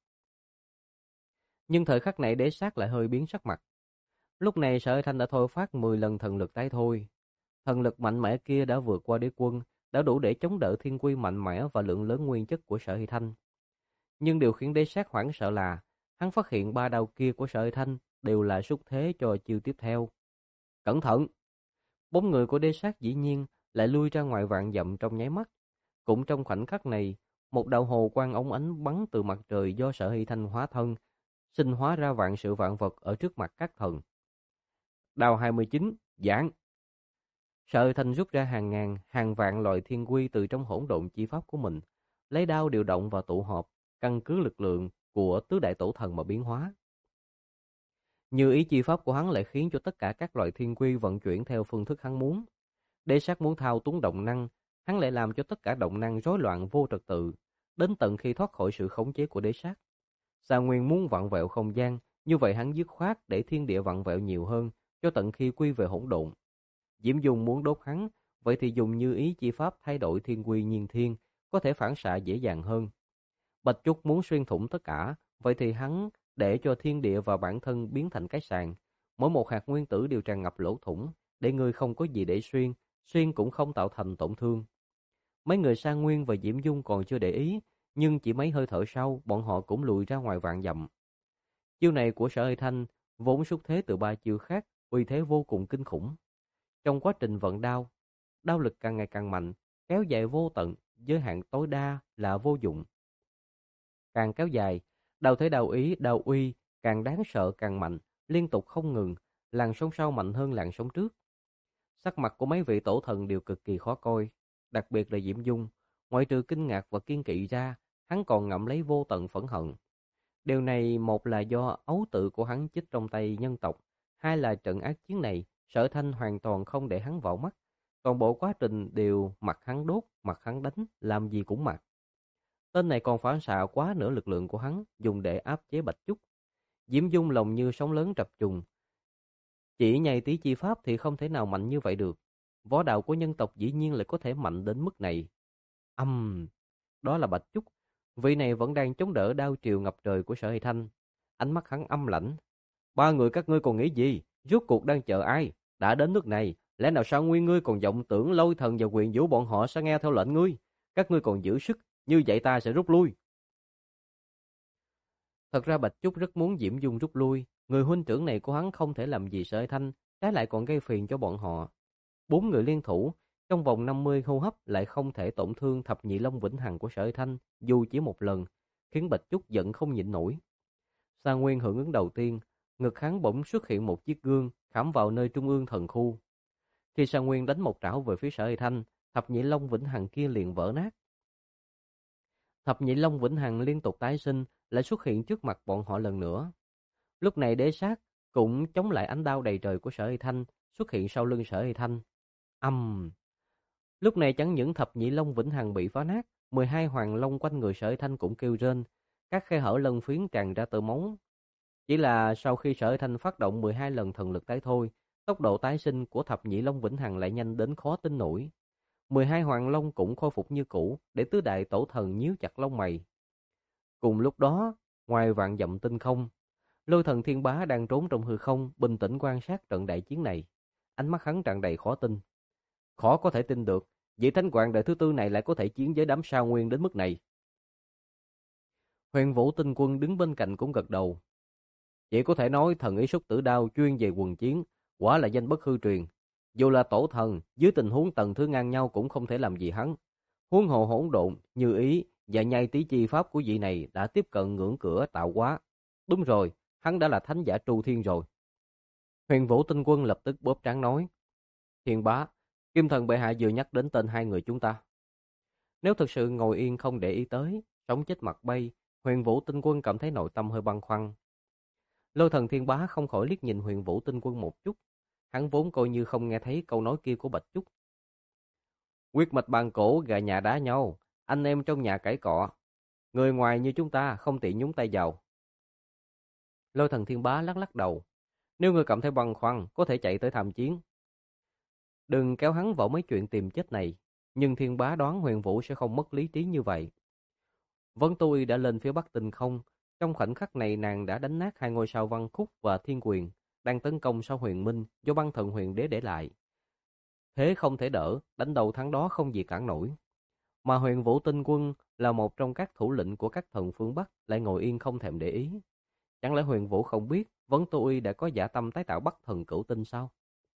Nhưng thời khắc này đế sát lại hơi biến sắc mặt. Lúc này Sở Thanh đã thôi phát 10 lần thần lực tái thôi. Thần lực mạnh mẽ kia đã vượt qua đế quân, đã đủ để chống đỡ thiên quy mạnh mẽ và lượng lớn nguyên chất của Sở Thanh. Nhưng điều khiến đế sát hoảng sợ là, hắn phát hiện ba đao kia của Sở Thanh đều là xúc thế cho chiêu tiếp theo. Cẩn thận! Bốn người của đế sát dĩ nhiên lại lui ra ngoài vạn dặm trong nháy mắt. Cũng trong khoảnh khắc này, một đạo hồ quang óng ánh bắn từ mặt trời do Sở Hy Thanh hóa thân, sinh hóa ra vạn sự vạn vật ở trước mặt các thần. Đao 29, giảng. Sở Hy Thanh rút ra hàng ngàn, hàng vạn loại thiên quy từ trong hỗn độn chi pháp của mình, lấy đao điều động và tụ họp, căn cứ lực lượng của tứ đại tổ thần mà biến hóa. Như ý chi pháp của hắn lại khiến cho tất cả các loại thiên quy vận chuyển theo phương thức hắn muốn. Đế sát muốn thao túng động năng, hắn lại làm cho tất cả động năng rối loạn vô trật tự, đến tận khi thoát khỏi sự khống chế của đế sát. Sa Nguyên muốn vặn vẹo không gian, như vậy hắn dứt khoát để thiên địa vặn vẹo nhiều hơn, cho tận khi quy về hỗn độn. Diễm Dung muốn đốt hắn, vậy thì dùng như ý chi pháp thay đổi thiên quy nhiên thiên, có thể phản xạ dễ dàng hơn. Bạch Trúc muốn xuyên thủng tất cả, vậy thì hắn để cho thiên địa và bản thân biến thành cái sàn, mỗi một hạt nguyên tử đều tràn ngập lỗ thủng, để người không có gì để xuyên, xuyên cũng không tạo thành tổn thương. Mấy người Sa Nguyên và Diễm Dung còn chưa để ý, nhưng chỉ mấy hơi thở sau, bọn họ cũng lùi ra ngoài vạn dặm. Chiêu này của Sở Hy Thanh vốn xuất thế từ ba chiêu khác, uy thế vô cùng kinh khủng. Trong quá trình vận đao, đao lực càng ngày càng mạnh, kéo dài vô tận, giới hạn tối đa là vô dụng. Càng kéo dài, đao thế đao ý, đao uy càng đáng sợ càng mạnh, liên tục không ngừng, làn sóng sau mạnh hơn làn sóng trước. Sắc mặt của mấy vị tổ thần đều cực kỳ khó coi, đặc biệt là Diễm Dung, ngoại trừ kinh ngạc và kiên kỵ ra, hắn còn ngậm lấy vô tận phẫn hận. Điều này một là do ấu tự của hắn chích trong tay nhân tộc, hai là trận ác chiến này, Sở Thanh hoàn toàn không để hắn vào mắt, toàn bộ quá trình đều mặt hắn đốt, mặt hắn đánh, làm gì cũng mặc. Tên này còn phản xạ quá nửa lực lượng của hắn, dùng để áp chế Bạch Trúc. Diễm Dung lòng như sóng lớn trập trùng. Chỉ nhảy tí chi pháp thì không thể nào mạnh như vậy được. Võ đạo của nhân tộc dĩ nhiên lại có thể mạnh đến mức này. Đó là Bạch Trúc. Vị này vẫn đang chống đỡ đao triều ngập trời của Sở Hy Thanh. Ánh mắt hắn âm lãnh. Ba người các ngươi còn nghĩ gì? Rốt cuộc đang chờ ai? Đã đến nước này, lẽ nào Sa Nguyên ngươi còn vọng tưởng lôi thần và quyền vũ bọn họ sẽ nghe theo lệnh ngươi? Các ngươi còn giữ sức, như vậy ta sẽ rút lui. Thật ra Bạch Trúc rất muốn Diễm Dung rút lui. Người huynh trưởng này của hắn không thể làm gì Sở Hy Thanh, trái lại còn gây phiền cho bọn họ. 4 người liên thủ, trong vòng 50 hô hấp lại không thể tổn thương thập nhị long vĩnh hằng của Sở Hải Thanh dù chỉ một lần, khiến Bạch Trúc giận không nhịn nổi. Sa Nguyên hưởng ứng đầu tiên, ngực hắn bỗng xuất hiện một chiếc gương khảm vào nơi trung ương thần khu. Khi Sa Nguyên đánh một trảo về phía Sở Hải Thanh, thập nhị long vĩnh hằng kia liền vỡ nát. Thập nhị long vĩnh hằng liên tục tái sinh, lại xuất hiện trước mặt bọn họ lần nữa. Lúc này đế sát cũng chống lại ánh đao đầy trời của Sở Hải Thanh, xuất hiện sau lưng Sở Hải Thanh. Lúc này chẳng những thập nhị long vĩnh hằng bị phá nát, 12 hoàng long quanh người Sở Hải Thanh cũng kêu rên, các khe hở lân phiến tràn ra từ móng. Chỉ là sau khi Sở Hải Thanh phát động 12 lần thần lực tái thôi, tốc độ tái sinh của thập nhị long vĩnh hằng lại nhanh đến khó tin nổi. 12 hoàng long cũng khôi phục như cũ, để tứ đại tổ thần nhíu chặt lông mày. Cùng lúc đó, ngoài vạn dặm tinh không, Lôi Thần Thiên Bá đang trốn trong hư không, bình tĩnh quan sát trận đại chiến này. Ánh mắt hắn tràn đầy khó tin. Khó có thể tin được, vị thánh hoàng đời thứ tư này lại có thể chiến với đám sao nguyên đến mức này. Huyền Vũ Tinh Quân đứng bên cạnh cũng gật đầu. Chỉ có thể nói thần ý Súc Tử Đao chuyên về quần chiến, quả là danh bất hư truyền. Dù là tổ thần, dưới tình huống tầng thứ ngang nhau cũng không thể làm gì hắn. Huống hồ hỗn độn, như ý và nhai tí chi pháp của vị này đã tiếp cận ngưỡng cửa tạo hóa. Đúng rồi, hắn đã là thánh giả tru thiên rồi. Huyền Vũ Tinh Quân lập tức bóp trán nói. Thiên Bá, Kim Thần bệ hạ vừa nhắc đến tên hai người chúng ta. Nếu thực sự ngồi yên không để ý tới, sống chết mặt bay, Huyền Vũ Tinh Quân cảm thấy nội tâm hơi băn khoăn. Lôi Thần Thiên Bá không khỏi liếc nhìn Huyền Vũ Tinh Quân một chút. Hắn vốn coi như không nghe thấy câu nói kia của Bạch Trúc. Quyết mạch bàn cổ gà nhà đá nhau, anh em trong nhà cãi cọ. Người ngoài như chúng ta không tiện nhúng tay vào. Lôi Thần Thiên Bá lắc lắc đầu. Nếu người cảm thấy băn khoăn, có thể chạy tới tham chiến. Đừng kéo hắn vào mấy chuyện tìm chết này. Nhưng Thiên Bá đoán Huyền Vũ sẽ không mất lý trí như vậy. Vân tôi đã lên phía bắc tinh không. Trong khoảnh khắc này nàng đã đánh nát hai ngôi sao Văn Khúc và Thiên Quyền, đang tấn công sao Huyền Minh do băng thần huyền đế để lại. Thế không thể đỡ, đánh đầu thắng đó không gì cản nổi. Mà Huyền Vũ Tinh Quân là một trong các thủ lĩnh của các thần phương Bắc lại ngồi yên không thèm để ý. Chẳng lẽ Huyền Vũ không biết Vấn Tô Uy đã có dã tâm tái tạo Bắc thần cửu tinh sao?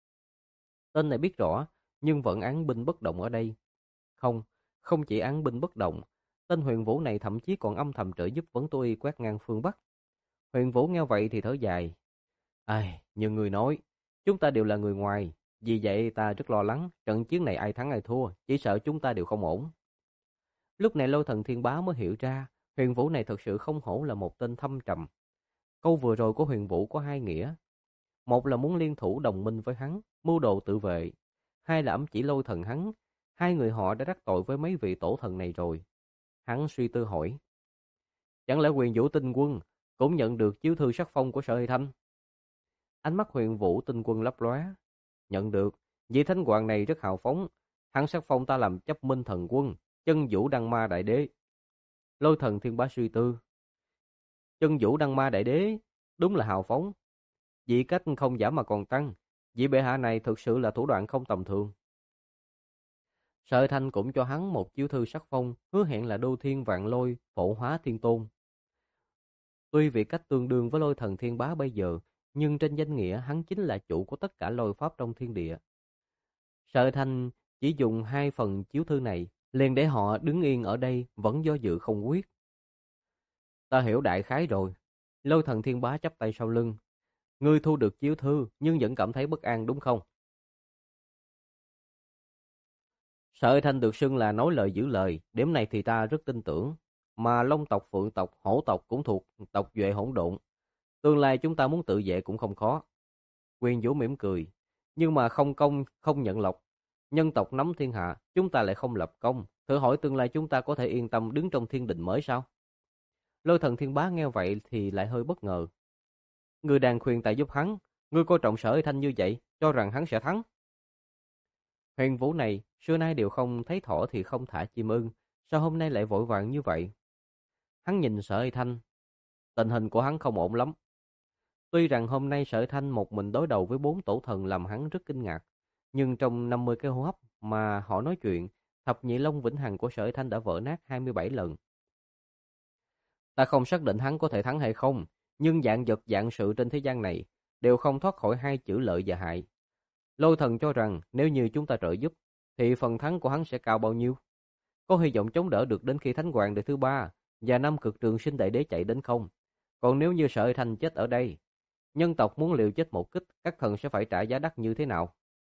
Tên này biết rõ, nhưng vẫn án binh bất động ở đây. Không, không chỉ án binh bất động, tên Huyền Vũ này thậm chí còn âm thầm trợ giúp Vấn Tô Uy quét ngang phương Bắc. Huyền Vũ nghe vậy thì thở dài. Ai, như người nói, chúng ta đều là người ngoài, vì vậy ta rất lo lắng, trận chiến này ai thắng ai thua, chỉ sợ chúng ta đều không ổn. Lúc này Lôi Thần Thiên Bá mới hiểu ra, Huyền Vũ này thực sự không hổ là một tên thâm trầm. Câu vừa rồi của Huyền Vũ có hai nghĩa. Một là muốn liên thủ đồng minh với hắn, mưu đồ tự vệ. Hai là ám chỉ Lôi Thần hắn, hai người họ đã đắc tội với mấy vị tổ thần này rồi. Hắn suy tư hỏi. Chẳng lẽ Huyền Vũ Tinh Quân cũng nhận được chiếu thư sắc phong của Sở Hy Thanh? Ánh mắt Huyền Vũ Tinh Quân lấp lóe. Nhận được, vị thánh hoàng này rất hào phóng. Hắn sắc phong ta làm chấp minh thần quân, chân vũ đăng ma đại đế. Lôi Thần Thiên Bá suy tư. Chân vũ đăng ma đại đế, đúng là hào phóng. Vị cách không giảm mà còn tăng. Vị bệ hạ này thực sự là thủ đoạn không tầm thường. Sở Thanh cũng cho hắn một chiếu thư sắc phong, hứa hẹn là đô thiên vạn lôi, phổ hóa thiên tôn. Tuy vị cách tương đương với Lôi Thần Thiên Bá bây giờ, nhưng trên danh nghĩa hắn chính là chủ của tất cả lôi pháp trong thiên địa. Sở Thanh chỉ dùng 2 phần chiếu thư này, liền để họ đứng yên ở đây vẫn do dự không quyết. Ta hiểu đại khái rồi. Lôi Thần Thiên Bá chắp tay sau lưng. Ngươi thu được chiếu thư nhưng vẫn cảm thấy bất an đúng không? Sở Thanh được xưng là nói lời giữ lời, điểm này thì ta rất tin tưởng. Mà Long tộc, Phượng tộc, Hổ tộc cũng thuộc tộc Duệ hỗn độn. Tương lai chúng ta muốn tự vệ cũng không khó. Quyền Vũ mỉm cười. Nhưng mà không công, không nhận lộc. Nhân tộc nắm thiên hạ, chúng ta lại không lập công. Thử hỏi tương lai chúng ta có thể yên tâm đứng trong thiên đình mới sao? Lôi Thần Thiên Bá nghe vậy thì lại hơi bất ngờ. Ngươi đang khuyên ta giúp hắn. Ngươi coi trọng Sở Thanh như vậy, cho rằng hắn sẽ thắng. Huyền Vũ này, xưa nay đều không thấy thỏ thì không thả chim ưng. Sao hôm nay lại vội vàng như vậy? Hắn nhìn Sở Thanh. Tình hình của hắn không ổn lắm. Tuy rằng hôm nay Sở Thanh một mình đối đầu với 4 tổ thần làm hắn rất kinh ngạc, nhưng trong 50 cái hô hấp mà họ nói chuyện, thập nhị long vĩnh hằng của Sở Thanh đã vỡ nát 27 lần. Ta không xác định hắn có thể thắng hay không, nhưng dạng vật dạng sự trên thế gian này, đều không thoát khỏi hai chữ lợi và hại. Lôi Thần cho rằng nếu như chúng ta trợ giúp, thì phần thắng của hắn sẽ cao bao nhiêu? Có hy vọng chống đỡ được đến khi Thánh Hoàng đời thứ ba và năm Cực Trường Sinh Đại Đế chạy đến không? Còn nếu như Sở Thanh chết ở đây, nhân tộc muốn liều chết một kích, các thần sẽ phải trả giá đắt như thế nào?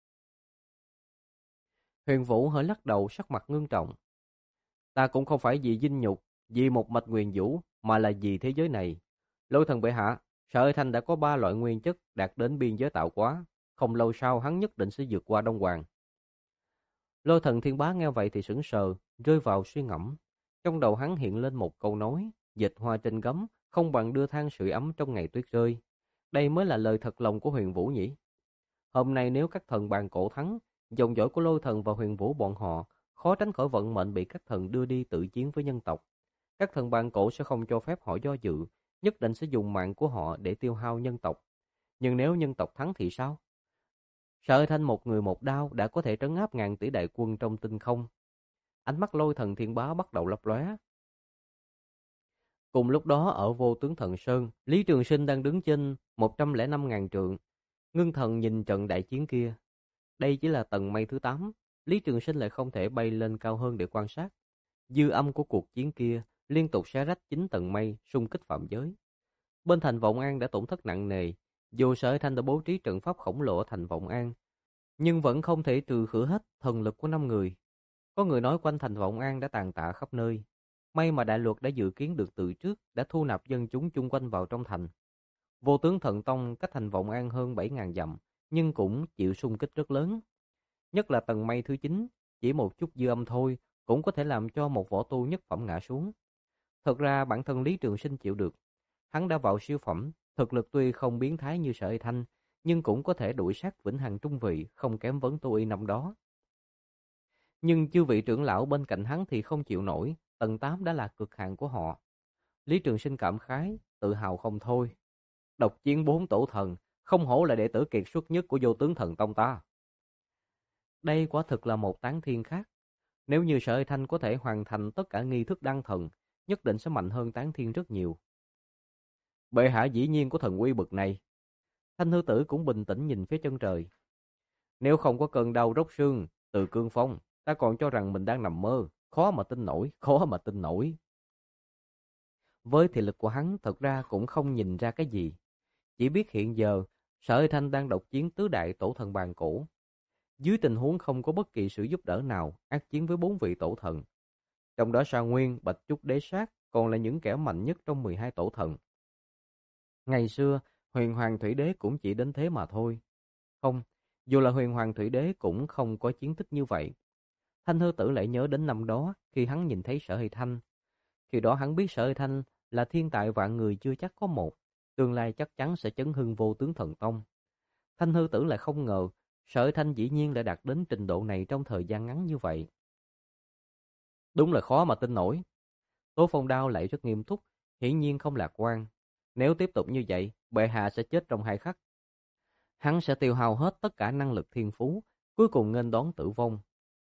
Huyền Vũ hơi lắc đầu, sắc mặt ngưng trọng. Ta cũng không phải vì dinh nhục, vì một mạch nguyền vũ, mà là vì thế giới này. Lôi Thần bệ hạ, Sở Thanh đã có 3 loại nguyên chất đạt đến biên giới tạo hóa, không lâu sau hắn nhất định sẽ vượt qua Đông Hoàng. Lôi Thần Thiên Bá nghe vậy thì sững sờ, rơi vào suy ngẫm. Trong đầu hắn hiện lên một câu nói, dịch hoa trên gấm, không bằng đưa than sưởi ấm trong ngày tuyết rơi. Đây mới là lời thật lòng của Huyền Vũ nhỉ. Hôm nay nếu các thần bàn cổ thắng, dòng dõi của Lôi Thần và Huyền Vũ bọn họ khó tránh khỏi vận mệnh bị các thần đưa đi tự chiến với nhân tộc. Các thần bàn cổ sẽ không cho phép họ do dự, nhất định sẽ dùng mạng của họ để tiêu hao nhân tộc. Nhưng nếu nhân tộc thắng thì sao? Sở Thanh một người một đao đã có thể trấn áp ngàn tỷ đại quân trong tinh không. Ánh mắt Lôi Thần Thiên Bá bắt đầu lấp lóe. Cùng lúc đó ở Vô Tướng Thần Sơn, Lý Trường Sinh đang đứng trên 105.000 trượng. Ngưng thần nhìn trận đại chiến kia. Đây chỉ là tầng mây thứ 8, Lý Trường Sinh lại không thể bay lên cao hơn để quan sát. Dư âm của cuộc chiến kia liên tục xé rách 9 tầng mây, xung kích phạm giới. Bên thành Vọng An đã tổn thất nặng nề, dù Sở Thanh đã bố trí trận pháp khổng lồ ở thành Vọng An, nhưng vẫn không thể trừ khử hết thần lực của 5 người. Có người nói quanh thành Vọng An đã tàn tạ khắp nơi. May mà Đại Luật đã dự kiến được từ trước, đã thu nạp dân chúng chung quanh vào trong thành. Vô Tướng Thần Tông cách thành Vọng An hơn 7.000 dặm, nhưng cũng chịu xung kích rất lớn. Nhất là tầng mây thứ 9, chỉ một chút dư âm thôi cũng có thể làm cho một võ tu nhất phẩm ngã xuống. Thật ra bản thân Lý Trường Sinh chịu được. Hắn đã vào siêu phẩm, thực lực tuy không biến thái như Sở Thanh, nhưng cũng có thể đuổi sát vĩnh hằng trung vị, không kém Vấn Tu Y năm đó. Nhưng chư vị trưởng lão bên cạnh hắn thì không chịu nổi, tầng 8 đã là cực hạn của họ. Lý Trường Sinh cảm khái, tự hào không thôi. Độc chiến 4 tổ thần, không hổ là đệ tử kiệt xuất nhất của Vô Tướng Thần Tông ta. Đây quả thực là một tán thiên khác. Nếu như Sở Thanh có thể hoàn thành tất cả nghi thức đăng thần, nhất định sẽ mạnh hơn tán thiên rất nhiều. Bệ hạ dĩ nhiên có thần uy bực này. Thanh Hư Tử cũng bình tĩnh nhìn phía chân trời. Nếu không có cơn đau róc xương từ cương phong, ta còn cho rằng mình đang nằm mơ, khó mà tin nổi, khó mà tin nổi. Với thị lực của hắn thật ra cũng không nhìn ra cái gì, chỉ biết hiện giờ Sở Thanh đang độc chiến tứ đại tổ thần bàn cổ. Dưới tình huống không có bất kỳ sự giúp đỡ nào, ác chiến với 4 vị tổ thần. Trong đó Sa Nguyên, Bạch Trúc Đế Sát còn là những kẻ mạnh nhất trong 12 tổ thần. Ngày xưa, Huyền Hoàng Thủy Đế cũng chỉ đến thế mà thôi. Không, dù là Huyền Hoàng Thủy Đế cũng không có chiến tích như vậy. Thanh Hư Tử lại nhớ đến năm đó khi hắn nhìn thấy Sở Hy Thanh. Khi đó hắn biết Sở Hy Thanh là thiên tài vạn người chưa chắc có một, tương lai chắc chắn sẽ chấn hưng Vô Tướng Thần Tông. Thanh Hư Tử lại không ngờ Sở Hy Thanh dĩ nhiên đã đạt đến trình độ này trong thời gian ngắn như vậy. Đúng là khó mà tin nổi. Tố Phong Đao lại rất nghiêm túc, hiển nhiên không lạc quan. Nếu tiếp tục như vậy, bệ hạ sẽ chết trong 2 khắc. Hắn sẽ tiêu hao hết tất cả năng lực thiên phú, cuối cùng nghênh đón tử vong.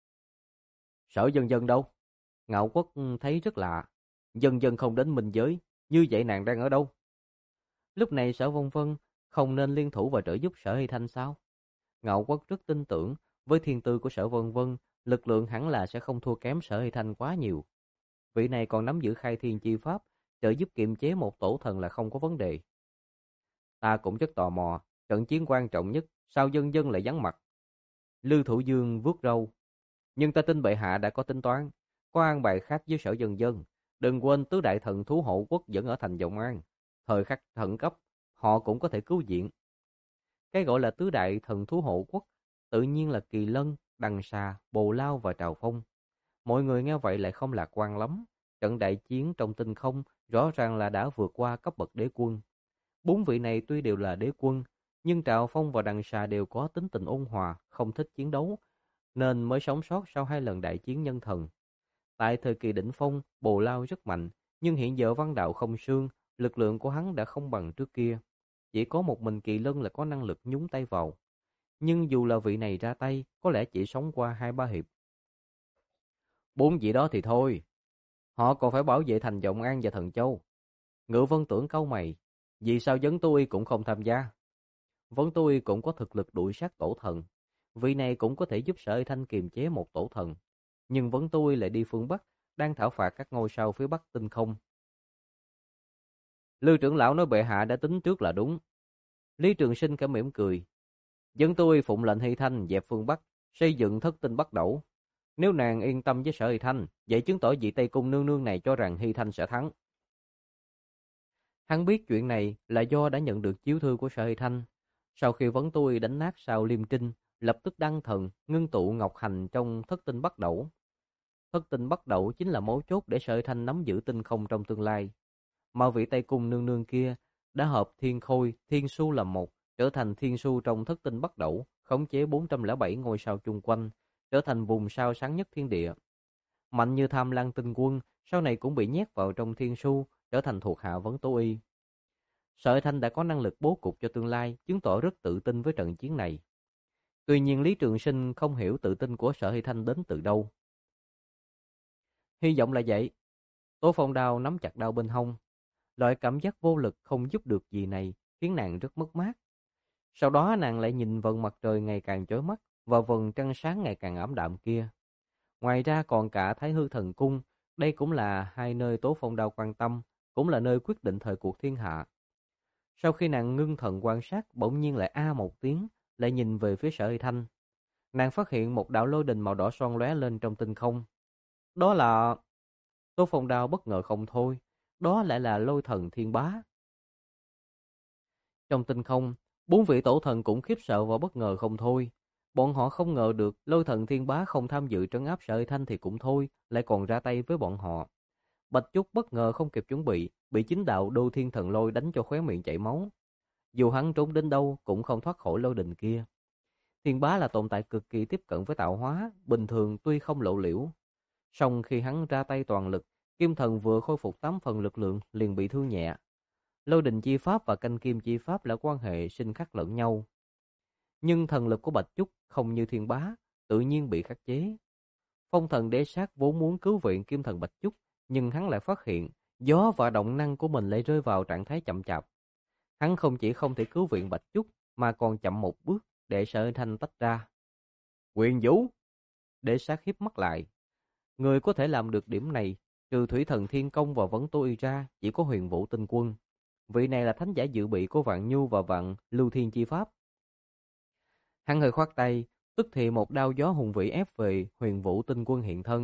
Sở Dân Dân đâu? Ngạo Quốc thấy rất lạ. Dân Dân không đến minh giới, như vậy nàng đang ở đâu? Lúc này Sở Vân Vân không nên liên thủ và trợ giúp Sở Hy Thanh sao? Ngạo Quốc rất tin tưởng, với thiên tư của Sở Vân Vân, lực lượng hẳn là sẽ không thua kém Sở Hy Thanh quá nhiều. Vị này còn nắm giữ khai thiên chi pháp, trợ giúp kiềm chế một tổ thần là không có vấn đề. Ta cũng rất tò mò, trận chiến quan trọng nhất, sao Dân Dân lại vắng mặt? Lư Thủ Dương vuốt râu. Nhưng ta tin bệ hạ đã có tính toán, có an bài khác với Sở Dân Dân. Đừng quên tứ đại thần thú hộ quốc vẫn ở thành Vọng An. Thời khắc khẩn cấp, họ cũng có thể cứu viện. Cái gọi là tứ đại thần thú hộ quốc, tự nhiên là Kỳ Lân, Đằng Xà, Bồ Lao và Trào Phong. Mọi người nghe vậy lại không lạc quan lắm. Trận đại chiến trong tinh không rõ ràng là đã vượt qua cấp bậc đế quân. 4 vị này tuy đều là đế quân, nhưng Trào Phong và Đằng Xà đều có tính tình ôn hòa, không thích chiến đấu, nên mới sống sót sau 2 lần đại chiến nhân thần. Tại thời kỳ đỉnh phong, Bồ Lao rất mạnh, nhưng hiện giờ Văn Đạo không xương, lực lượng của hắn đã không bằng trước kia. Chỉ có một mình Kỳ Lân là có năng lực nhúng tay vào. Nhưng dù là vị này ra tay, có lẽ chỉ sống qua 2-3 hiệp. 4 vị đó thì thôi, họ còn phải bảo vệ thành Vọng An và Thần Châu. Ngự Vân Tưởng cau mày, vì sao Vấn Tu Y cũng không tham gia? Vấn tôi cũng có thực lực đuổi sát tổ thần. Vị này cũng có thể giúp Sở Hy Thanh kiềm chế một tổ thần. Nhưng vấn tôi lại đi phương Bắc, đang thảo phạt các ngôi sao phía Bắc tinh không. Lưu trưởng lão nói bệ hạ đã tính trước là đúng. Lý Trường Sinh khẽ mỉm cười. Dân tôi phụng lệnh Hy Thanh dẹp phương Bắc, xây dựng thất tinh Bắc Đẩu. Nếu nàng yên tâm với Sở Hy Thanh, vậy chứng tỏ vị Tây Cung nương nương này cho rằng Hy Thanh sẽ thắng. Hắn biết chuyện này là do đã nhận được chiếu thư của Sở Hy Thanh. Sau khi vấn tôi đánh nát sao Liêm Trinh, lập tức đăng thần, ngưng tụ Ngọc Hành trong thất tinh Bắc Đẩu. Thất tinh Bắc Đẩu chính là mấu chốt để Sở Hy Thanh nắm giữ tinh không trong tương lai. Mà vị Tây Cung nương nương kia đã hợp Thiên Khôi, Thiên Su làm một, trở thành Thiên Su trong thất tinh Bắc Đẩu, khống chế 407 ngôi sao chung quanh, trở thành vùng sao sáng nhất thiên địa. Mạnh như Tham Lang Tinh Quân, sau này cũng bị nhét vào trong Thiên Su, trở thành thuộc hạ Vấn Tố Y. Sở Thanh đã có năng lực bố cục cho tương lai, chứng tỏ rất tự tin với trận chiến này. Tuy nhiên Lý Trường Sinh không hiểu tự tin của Sở Hy Thanh đến từ đâu. Hy vọng là vậy. Tố Phong Đao nắm chặt đao bên hông. Loại cảm giác vô lực không giúp được gì này khiến nàng rất mất mát. Sau đó nàng lại nhìn vầng mặt trời ngày càng chói mắt và vầng trăng sáng ngày càng ảm đạm kia. Ngoài ra còn cả Thái Hư Thần Cung, đây cũng là hai nơi Tố Phong Đao quan tâm, cũng là nơi quyết định thời cuộc thiên hạ. Sau khi nàng ngưng thần quan sát, bỗng nhiên lại a một tiếng, lại nhìn về phía Sở Hy Thanh. Nàng phát hiện một đạo lôi đình màu đỏ son lóe lên trong tinh không. Đó là... Tố Phong Đao bất ngờ không thôi, đó lại là lôi thần Thiên Bá. Trong tinh không, bốn vị tổ thần cũng khiếp sợ và bất ngờ không thôi. Bọn họ không ngờ được lôi thần Thiên Bá không tham dự trấn áp Sở Hy Thanh thì cũng thôi, lại còn ra tay với bọn họ. Bạch Trúc bất ngờ không kịp chuẩn bị chính đạo Đô Thiên Thần Lôi đánh cho khóe miệng chảy máu. Dù hắn trốn đến đâu cũng không thoát khỏi lôi đình kia. Thiên Bá là tồn tại cực kỳ tiếp cận với tạo hóa, bình thường tuy không lộ liễu. Song khi hắn ra tay toàn lực, Kim Thần vừa khôi phục 8 phần lực lượng liền bị thương nhẹ. Lôi đình chi pháp và canh kim chi pháp là quan hệ sinh khắc lẫn nhau. Nhưng thần lực của Bạch Trúc không như Thiên Bá, tự nhiên bị khắc chế. Phong thần đế sát vốn muốn cứu viện Kim Thần Bạch Trúc, nhưng hắn lại phát hiện gió và động năng của mình lại rơi vào trạng thái chậm chạp. Hắn không chỉ không thể cứu viện Bạch Trúc, mà còn chậm một bước để Sở Thanh tách ra. Quyền Vũ! Đế sát hiếp mắt lại. Người có thể làm được điểm này, trừ Thủy Thần Thiên Công và Vấn Tô Y ra, chỉ có Huyền Vũ Tinh Quân. Vị này là thánh giả dự bị của Vạn Nhu và Vạn Lưu Thiên Chi Pháp. Hắn hơi khoát tay, tức thì một đao gió hùng vĩ ép về Huyền Vũ Tinh Quân hiện thân.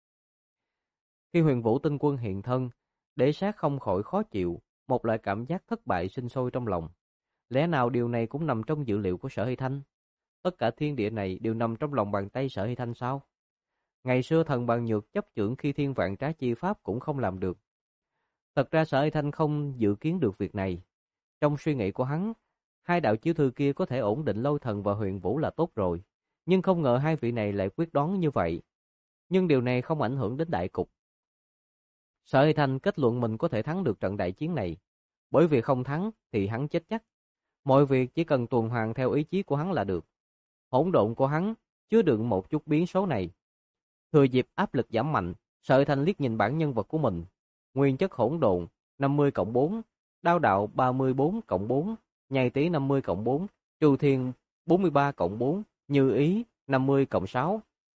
Khi Huyền Vũ Tinh Quân hiện thân, Đế sát không khỏi khó chịu, một loại cảm giác thất bại sinh sôi trong lòng. Lẽ nào điều này cũng nằm trong dự liệu của Sở Hy Thanh? Tất cả thiên địa này đều nằm trong lòng bàn tay Sở Hy Thanh sao? Ngày xưa thần Bàn Nhược chấp chưởng khi thiên vạn trá chi pháp cũng không làm được. Thật ra Sở Hy Thanh không dự kiến được việc này. Trong suy nghĩ của hắn, hai đạo chiếu thư kia có thể ổn định Lôi Thần và Huyền Vũ là tốt rồi. Nhưng không ngờ hai vị này lại quyết đoán như vậy. Nhưng điều này không ảnh hưởng đến đại cục. Sở Hy Thanh kết luận mình có thể thắng được trận đại chiến này. Bởi vì không thắng thì hắn chết chắc. Mọi việc chỉ cần tuần hoàn theo ý chí của hắn là được. Hỗn độn của hắn chứa đựng một chút biến số này. Thừa dịp áp lực giảm mạnh, Sở Hy Thanh liếc nhìn bản nhân vật của mình. Nguyên chất hỗn độn 50+4, đao đạo 34+4, nhai tí 50+4, trù thiên 43+4, như ý 50+6.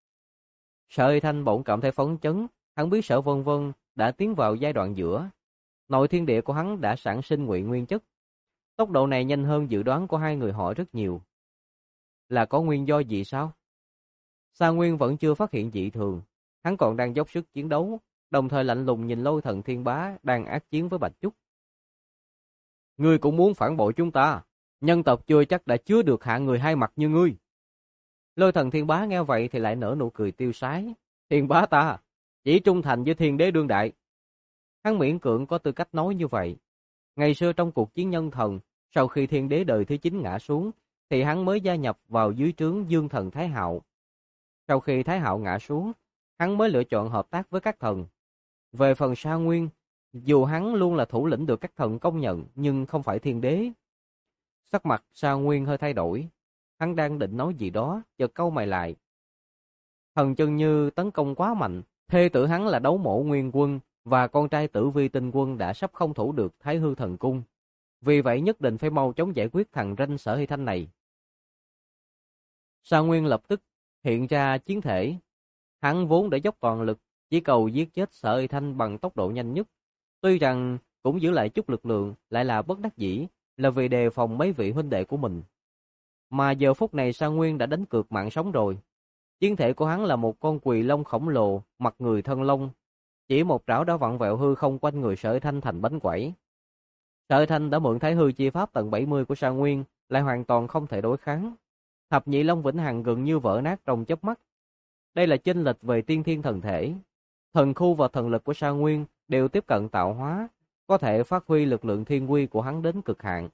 Sở Hy Thanh bỗng cảm thấy phấn chấn, hắn biết Sở Vân Vân đã tiến vào giai đoạn giữa. Nội thiên địa của hắn đã sản sinh ngụy nguyên chất. Tốc độ này nhanh hơn dự đoán của hai người họ rất nhiều. Là có nguyên do gì sao? Sa Nguyên vẫn chưa phát hiện dị thường, hắn còn đang dốc sức chiến đấu, đồng thời lạnh lùng nhìn Lôi Thần Thiên Bá đang ác chiến với Bạch Trúc. Ngươi cũng muốn phản bội chúng ta, nhân tộc chưa chắc đã chứa được hạ người hai mặt như ngươi. Lôi Thần Thiên Bá nghe vậy thì lại nở nụ cười tiêu sái. Thiên Bá ta chỉ trung thành với Thiên Đế đương đại. Hắn miễn cưỡng có tư cách nói như vậy. Ngày xưa trong cuộc chiến nhân thần, sau khi Thiên Đế đời thứ 9 ngã xuống, thì hắn mới gia nhập vào dưới trướng Dương Thần Thái Hạo. Sau khi Thái Hạo ngã xuống, hắn mới lựa chọn hợp tác với các thần. Về phần Sa Nguyên, dù hắn luôn là thủ lĩnh được các thần công nhận, nhưng không phải Thiên Đế. Sắc mặt Sa Nguyên hơi thay đổi. Hắn đang định nói gì đó, chợt cau mày lại. Thần Chân Như tấn công quá mạnh, thê tử hắn là Đấu Mộ Nguyên Quân và con trai Tử Vi Tinh Quân đã sắp không thủ được Thái Hư Thần Cung. Vì vậy nhất định phải mau chóng giải quyết thằng ranh Sở Hy Thanh này. Sa Nguyên lập tức hiện ra chiến thể. Hắn vốn đã dốc toàn lực, chỉ cầu giết chết Sở Hy Thanh bằng tốc độ nhanh nhất. Tuy rằng cũng giữ lại chút lực lượng, lại là bất đắc dĩ, là vì đề phòng mấy vị huynh đệ của mình. Mà giờ phút này Sa Nguyên đã đánh cược mạng sống rồi. Chiến thể của hắn là một con quỳ long khổng lồ, mặt người thân long. Chỉ một trảo đã vặn vẹo hư không quanh người Sở Hy Thanh thành bánh quẩy. Sở Hy Thanh đã mượn Thái Hư chi pháp tầng 70 của Sa Nguyên, lại hoàn toàn không thể đối kháng. Thập nhị long vĩnh hằng gần như vỡ nát trong chớp mắt. Đây là chênh lệch về tiên thiên thần thể. Thần khu và thần lực của Sa Nguyên đều tiếp cận tạo hóa, có thể phát huy lực lượng thiên quy của hắn đến cực hạn.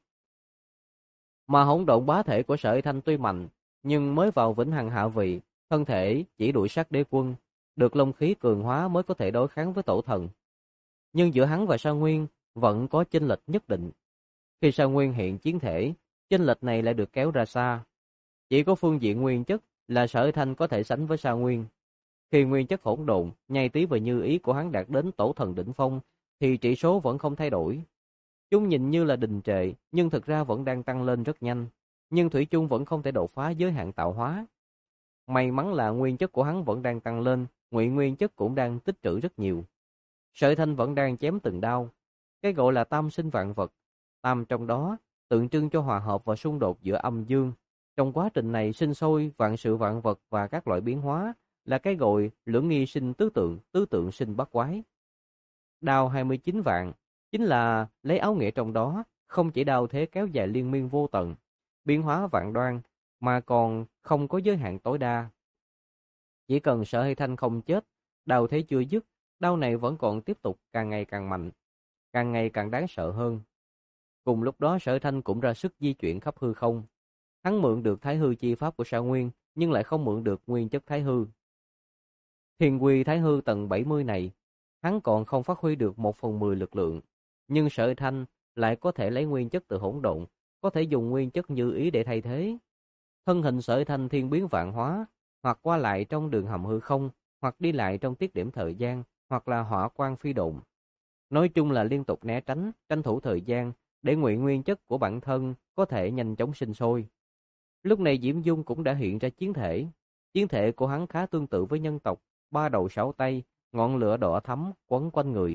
Mà hỗn độn bá thể của Sở Hy Thanh tuy mạnh, nhưng mới vào vĩnh hằng hạ vị, thân thể chỉ đuổi sát đế quân, được long khí cường hóa mới có thể đối kháng với tổ thần. Nhưng giữa hắn và Sa Nguyên vẫn có chênh lệch nhất định. Khi Sa Nguyên hiện chiến thể, chênh lệch này lại được kéo ra xa. Chỉ có phương diện nguyên chất là Sở Hy Thanh có thể sánh với Sa Nguyên. Khi nguyên chất hỗn độn, nhai tí và như ý của hắn đạt đến tổ thần đỉnh phong, thì trị số vẫn không thay đổi. Chúng nhìn như là đình trệ, nhưng thực ra vẫn đang tăng lên rất nhanh. Nhưng thủy chung vẫn không thể đột phá giới hạn tạo hóa. May mắn là nguyên chất của hắn vẫn đang tăng lên, ngụy nguyên chất cũng đang tích trữ rất nhiều. Sở Hy Thanh vẫn đang chém từng đao. Cái gọi là tam sinh vạn vật, tam trong đó tượng trưng cho hòa hợp và xung đột giữa âm dương. Trong quá trình này sinh sôi vạn sự vạn vật và các loại biến hóa, là cái gọi lưỡng nghi sinh tứ tượng sinh bát quái. Đao 29 vạn chính là lấy áo nghĩa trong đó, không chỉ đao thế kéo dài liên miên vô tận, biến hóa vạn đoan, mà còn không có giới hạn tối đa. Chỉ cần Sở Hy Thanh không chết, đao thế chưa dứt, đao này vẫn còn tiếp tục càng ngày càng mạnh, càng ngày càng đáng sợ hơn. Cùng lúc đó Sở Hy Thanh cũng ra sức di chuyển khắp hư không. Hắn mượn được Thái Hư chi pháp của Sa Nguyên, nhưng lại không mượn được nguyên chất Thái Hư. Thiên quy Thái Hư tầng 70 này, hắn còn không phát huy được 1/10 lực lượng, nhưng Sở Hy Thanh lại có thể lấy nguyên chất từ hỗn độn, có thể dùng nguyên chất như ý để thay thế. Thân hình Sở Hy Thanh thiên biến vạn hóa, hoặc qua lại trong đường hầm hư không, hoặc đi lại trong tiết điểm thời gian, hoặc là hỏa quang phi độn. Nói chung là liên tục né tránh, tranh thủ thời gian để ngụy nguyên chất của bản thân có thể nhanh chóng sinh sôi. Lúc này Diễm Dung cũng đã hiện ra chiến thể. Chiến thể của hắn khá tương tự với nhân tộc, 3 đầu 6 tay, ngọn lửa đỏ thắm quấn quanh người.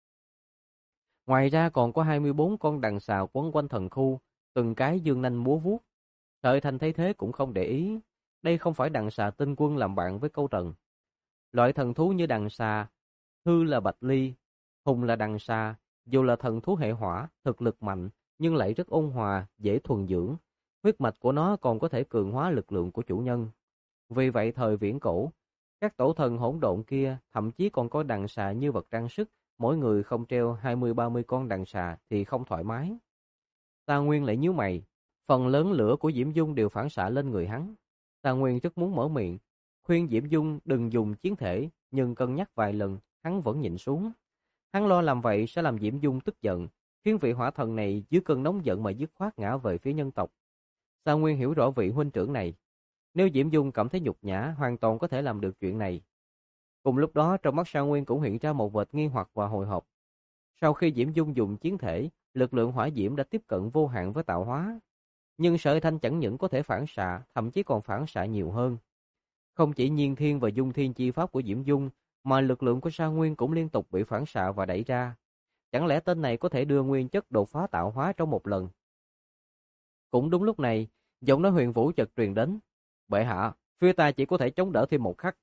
Ngoài ra còn có 24 con đằng xà quấn quanh thần khu, từng cái dương nanh múa vuốt. Sở Hy Thanh thấy thế cũng không để ý, đây không phải đằng xà tinh quân làm bạn với câu trần. Loại thần thú như đằng xà, hư là bạch ly, hùng là đằng xà, dù là thần thú hệ hỏa, thực lực mạnh, nhưng lại rất ôn hòa, dễ thuần dưỡng. Huyết mạch của nó còn có thể cường hóa lực lượng của chủ nhân. Vì vậy thời viễn cổ, các tổ thần hỗn độn kia thậm chí còn có đằng xà như vật trang sức, mỗi người không treo 20-30 con đằng xà thì không thoải mái. Sa Nguyên lại nhíu mày, phần lớn lửa của Diễm Dung đều phản xạ lên người hắn. Sa Nguyên rất muốn mở miệng, khuyên Diễm Dung đừng dùng chiến thể, nhưng cân nhắc vài lần, hắn vẫn nhịn xuống. Hắn lo làm vậy sẽ làm Diễm Dung tức giận, khiến vị hỏa thần này dưới cơn nóng giận mà dứt khoát ngã về phía nhân tộc. Sa Nguyên hiểu rõ vị huynh trưởng này. Nếu Diễm Dung cảm thấy nhục nhã, hoàn toàn có thể làm được chuyện này. Cùng lúc đó, trong mắt Sa Nguyên cũng hiện ra một vệt nghi hoặc và hồi hộp. Sau khi Diễm Dung dùng chiến thể, lực lượng hỏa diễm đã tiếp cận vô hạn với tạo hóa. Nhưng Sở Hy Thanh chẳng những có thể phản xạ, thậm chí còn phản xạ nhiều hơn. Không chỉ nhiên thiên và dung thiên chi pháp của Diễm Dung, mà lực lượng của Sa Nguyên cũng liên tục bị phản xạ và đẩy ra. Chẳng lẽ tên này có thể đưa nguyên chất đột phá tạo hóa trong một lần? Cũng đúng lúc này, giọng nói Huyền Vũ chợt truyền đến. Bệ hạ, phía ta chỉ có thể chống đỡ thêm một khắc.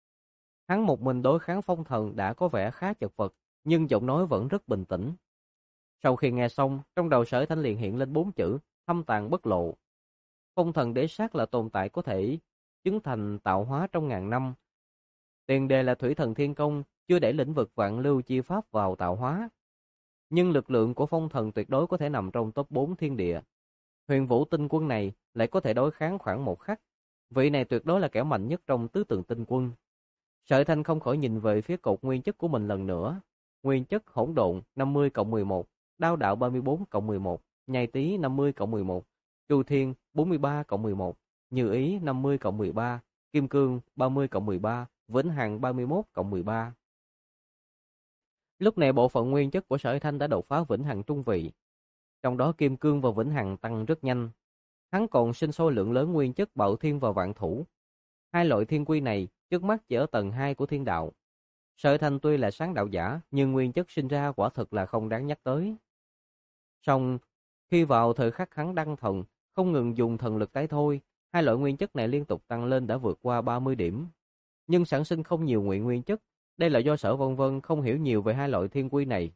Hắn một mình đối kháng phong thần đã có vẻ khá chật vật, nhưng giọng nói vẫn rất bình tĩnh. Sau khi nghe xong, trong đầu Sở Thanh liền hiện lên 4 chữ, thâm tàng bất lộ. Phong thần đế sát là tồn tại có thể chứng thành tạo hóa trong ngàn năm. Tiền đề là thủy thần thiên công, chưa để lĩnh vực vạn lưu chi pháp vào tạo hóa. Nhưng lực lượng của phong thần tuyệt đối có thể nằm trong top 4 thiên địa. Huyền Vũ tinh quân này lại có thể đối kháng khoảng một khắc. Vị này tuyệt đối là kẻ mạnh nhất trong tứ tượng tinh quân. Sở Thanh không khỏi nhìn về phía cột nguyên chất của mình lần nữa. Nguyên chất hỗn độn 50+11, đao đạo 34+11, nhai tý 50+11, chu thiên 43+11, như ý 50+13, kim cương 30+13, vĩnh hằng 31+13. Lúc này bộ phận nguyên chất của Sở Thanh đã đột phá vĩnh hằng trung vị. trong đó kim cương và vĩnh hằng tăng rất nhanh. Hắn còn sinh sôi lượng lớn nguyên chất bạo thiên và vạn thủ. Hai loại thiên quy này trước mắt chỉ ở tầng 2 của thiên đạo. Sở Thanh tuy là sáng đạo giả, nhưng nguyên chất sinh ra quả thực là không đáng nhắc tới. Song khi vào thời khắc hắn đăng thần, không ngừng dùng thần lực tái thôi, hai loại nguyên chất này liên tục tăng lên đã vượt qua 30 điểm. Nhưng sản sinh không nhiều nguyện nguyên chất, đây là do Sở Vân Vân không hiểu nhiều về hai loại thiên quy này.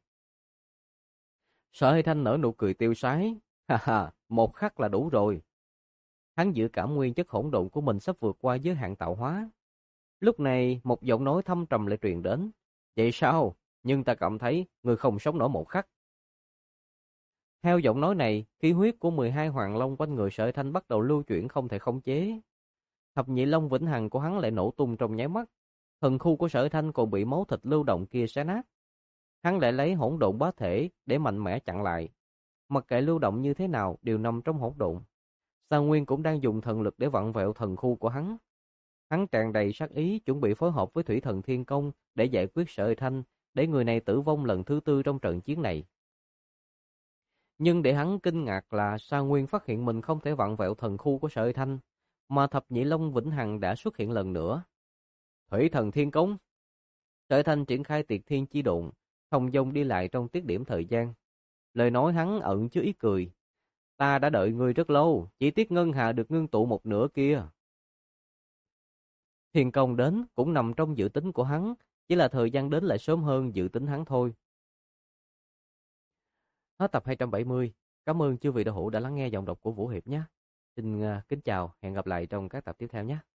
Sở Hay Thanh nở nụ cười tiêu sái, ha ha, một khắc là đủ rồi. Hắn dự cảm nguyên chất hỗn độn của mình sắp vượt qua giới hạn tạo hóa. Lúc này, một giọng nói thâm trầm lại truyền đến. Vậy sao? Nhưng ta cảm thấy người không sống nổi một khắc. Theo giọng nói này, khí huyết của 12 hoàng long quanh người Sở Thanh bắt đầu lưu chuyển không thể khống chế. Thập nhị long vĩnh hằng của hắn lại nổ tung trong nháy mắt. Thần khu của Sở Thanh còn bị máu thịt lưu động kia xé nát. Hắn lại lấy hỗn độn bá thể để mạnh mẽ chặn lại. Mặc kệ lưu động như thế nào đều nằm trong hỗn độn. Sa Nguyên cũng đang dùng thần lực để vặn vẹo thần khu của hắn. Hắn tràn đầy sát ý chuẩn bị phối hợp với Thủy Thần Thiên Công để giải quyết Sở Thanh, để người này tử vong lần thứ tư trong trận chiến này. Nhưng để hắn kinh ngạc là Sa Nguyên phát hiện mình không thể vặn vẹo thần khu của Sở Thanh, mà Thập Nhị Long Vĩnh Hằng đã xuất hiện lần nữa. Thủy Thần Thiên Công. Sở Thanh triển khai Tiệt Thiên Chi Độn, thông dong đi lại trong tiết điểm thời gian. Lời nói hắn ẩn chứa ý cười. Ta đã đợi ngươi rất lâu, chỉ tiếc ngân hà được ngưng tụ một nửa kia. Thiên công đến cũng nằm trong dự tính của hắn, chỉ là thời gian đến lại sớm hơn dự tính hắn thôi. Hết tập 270. Cảm ơn chư vị đạo hữu đã lắng nghe giọng đọc của Vũ Hiệp nhé. Xin kính chào, hẹn gặp lại trong các tập tiếp theo nhé.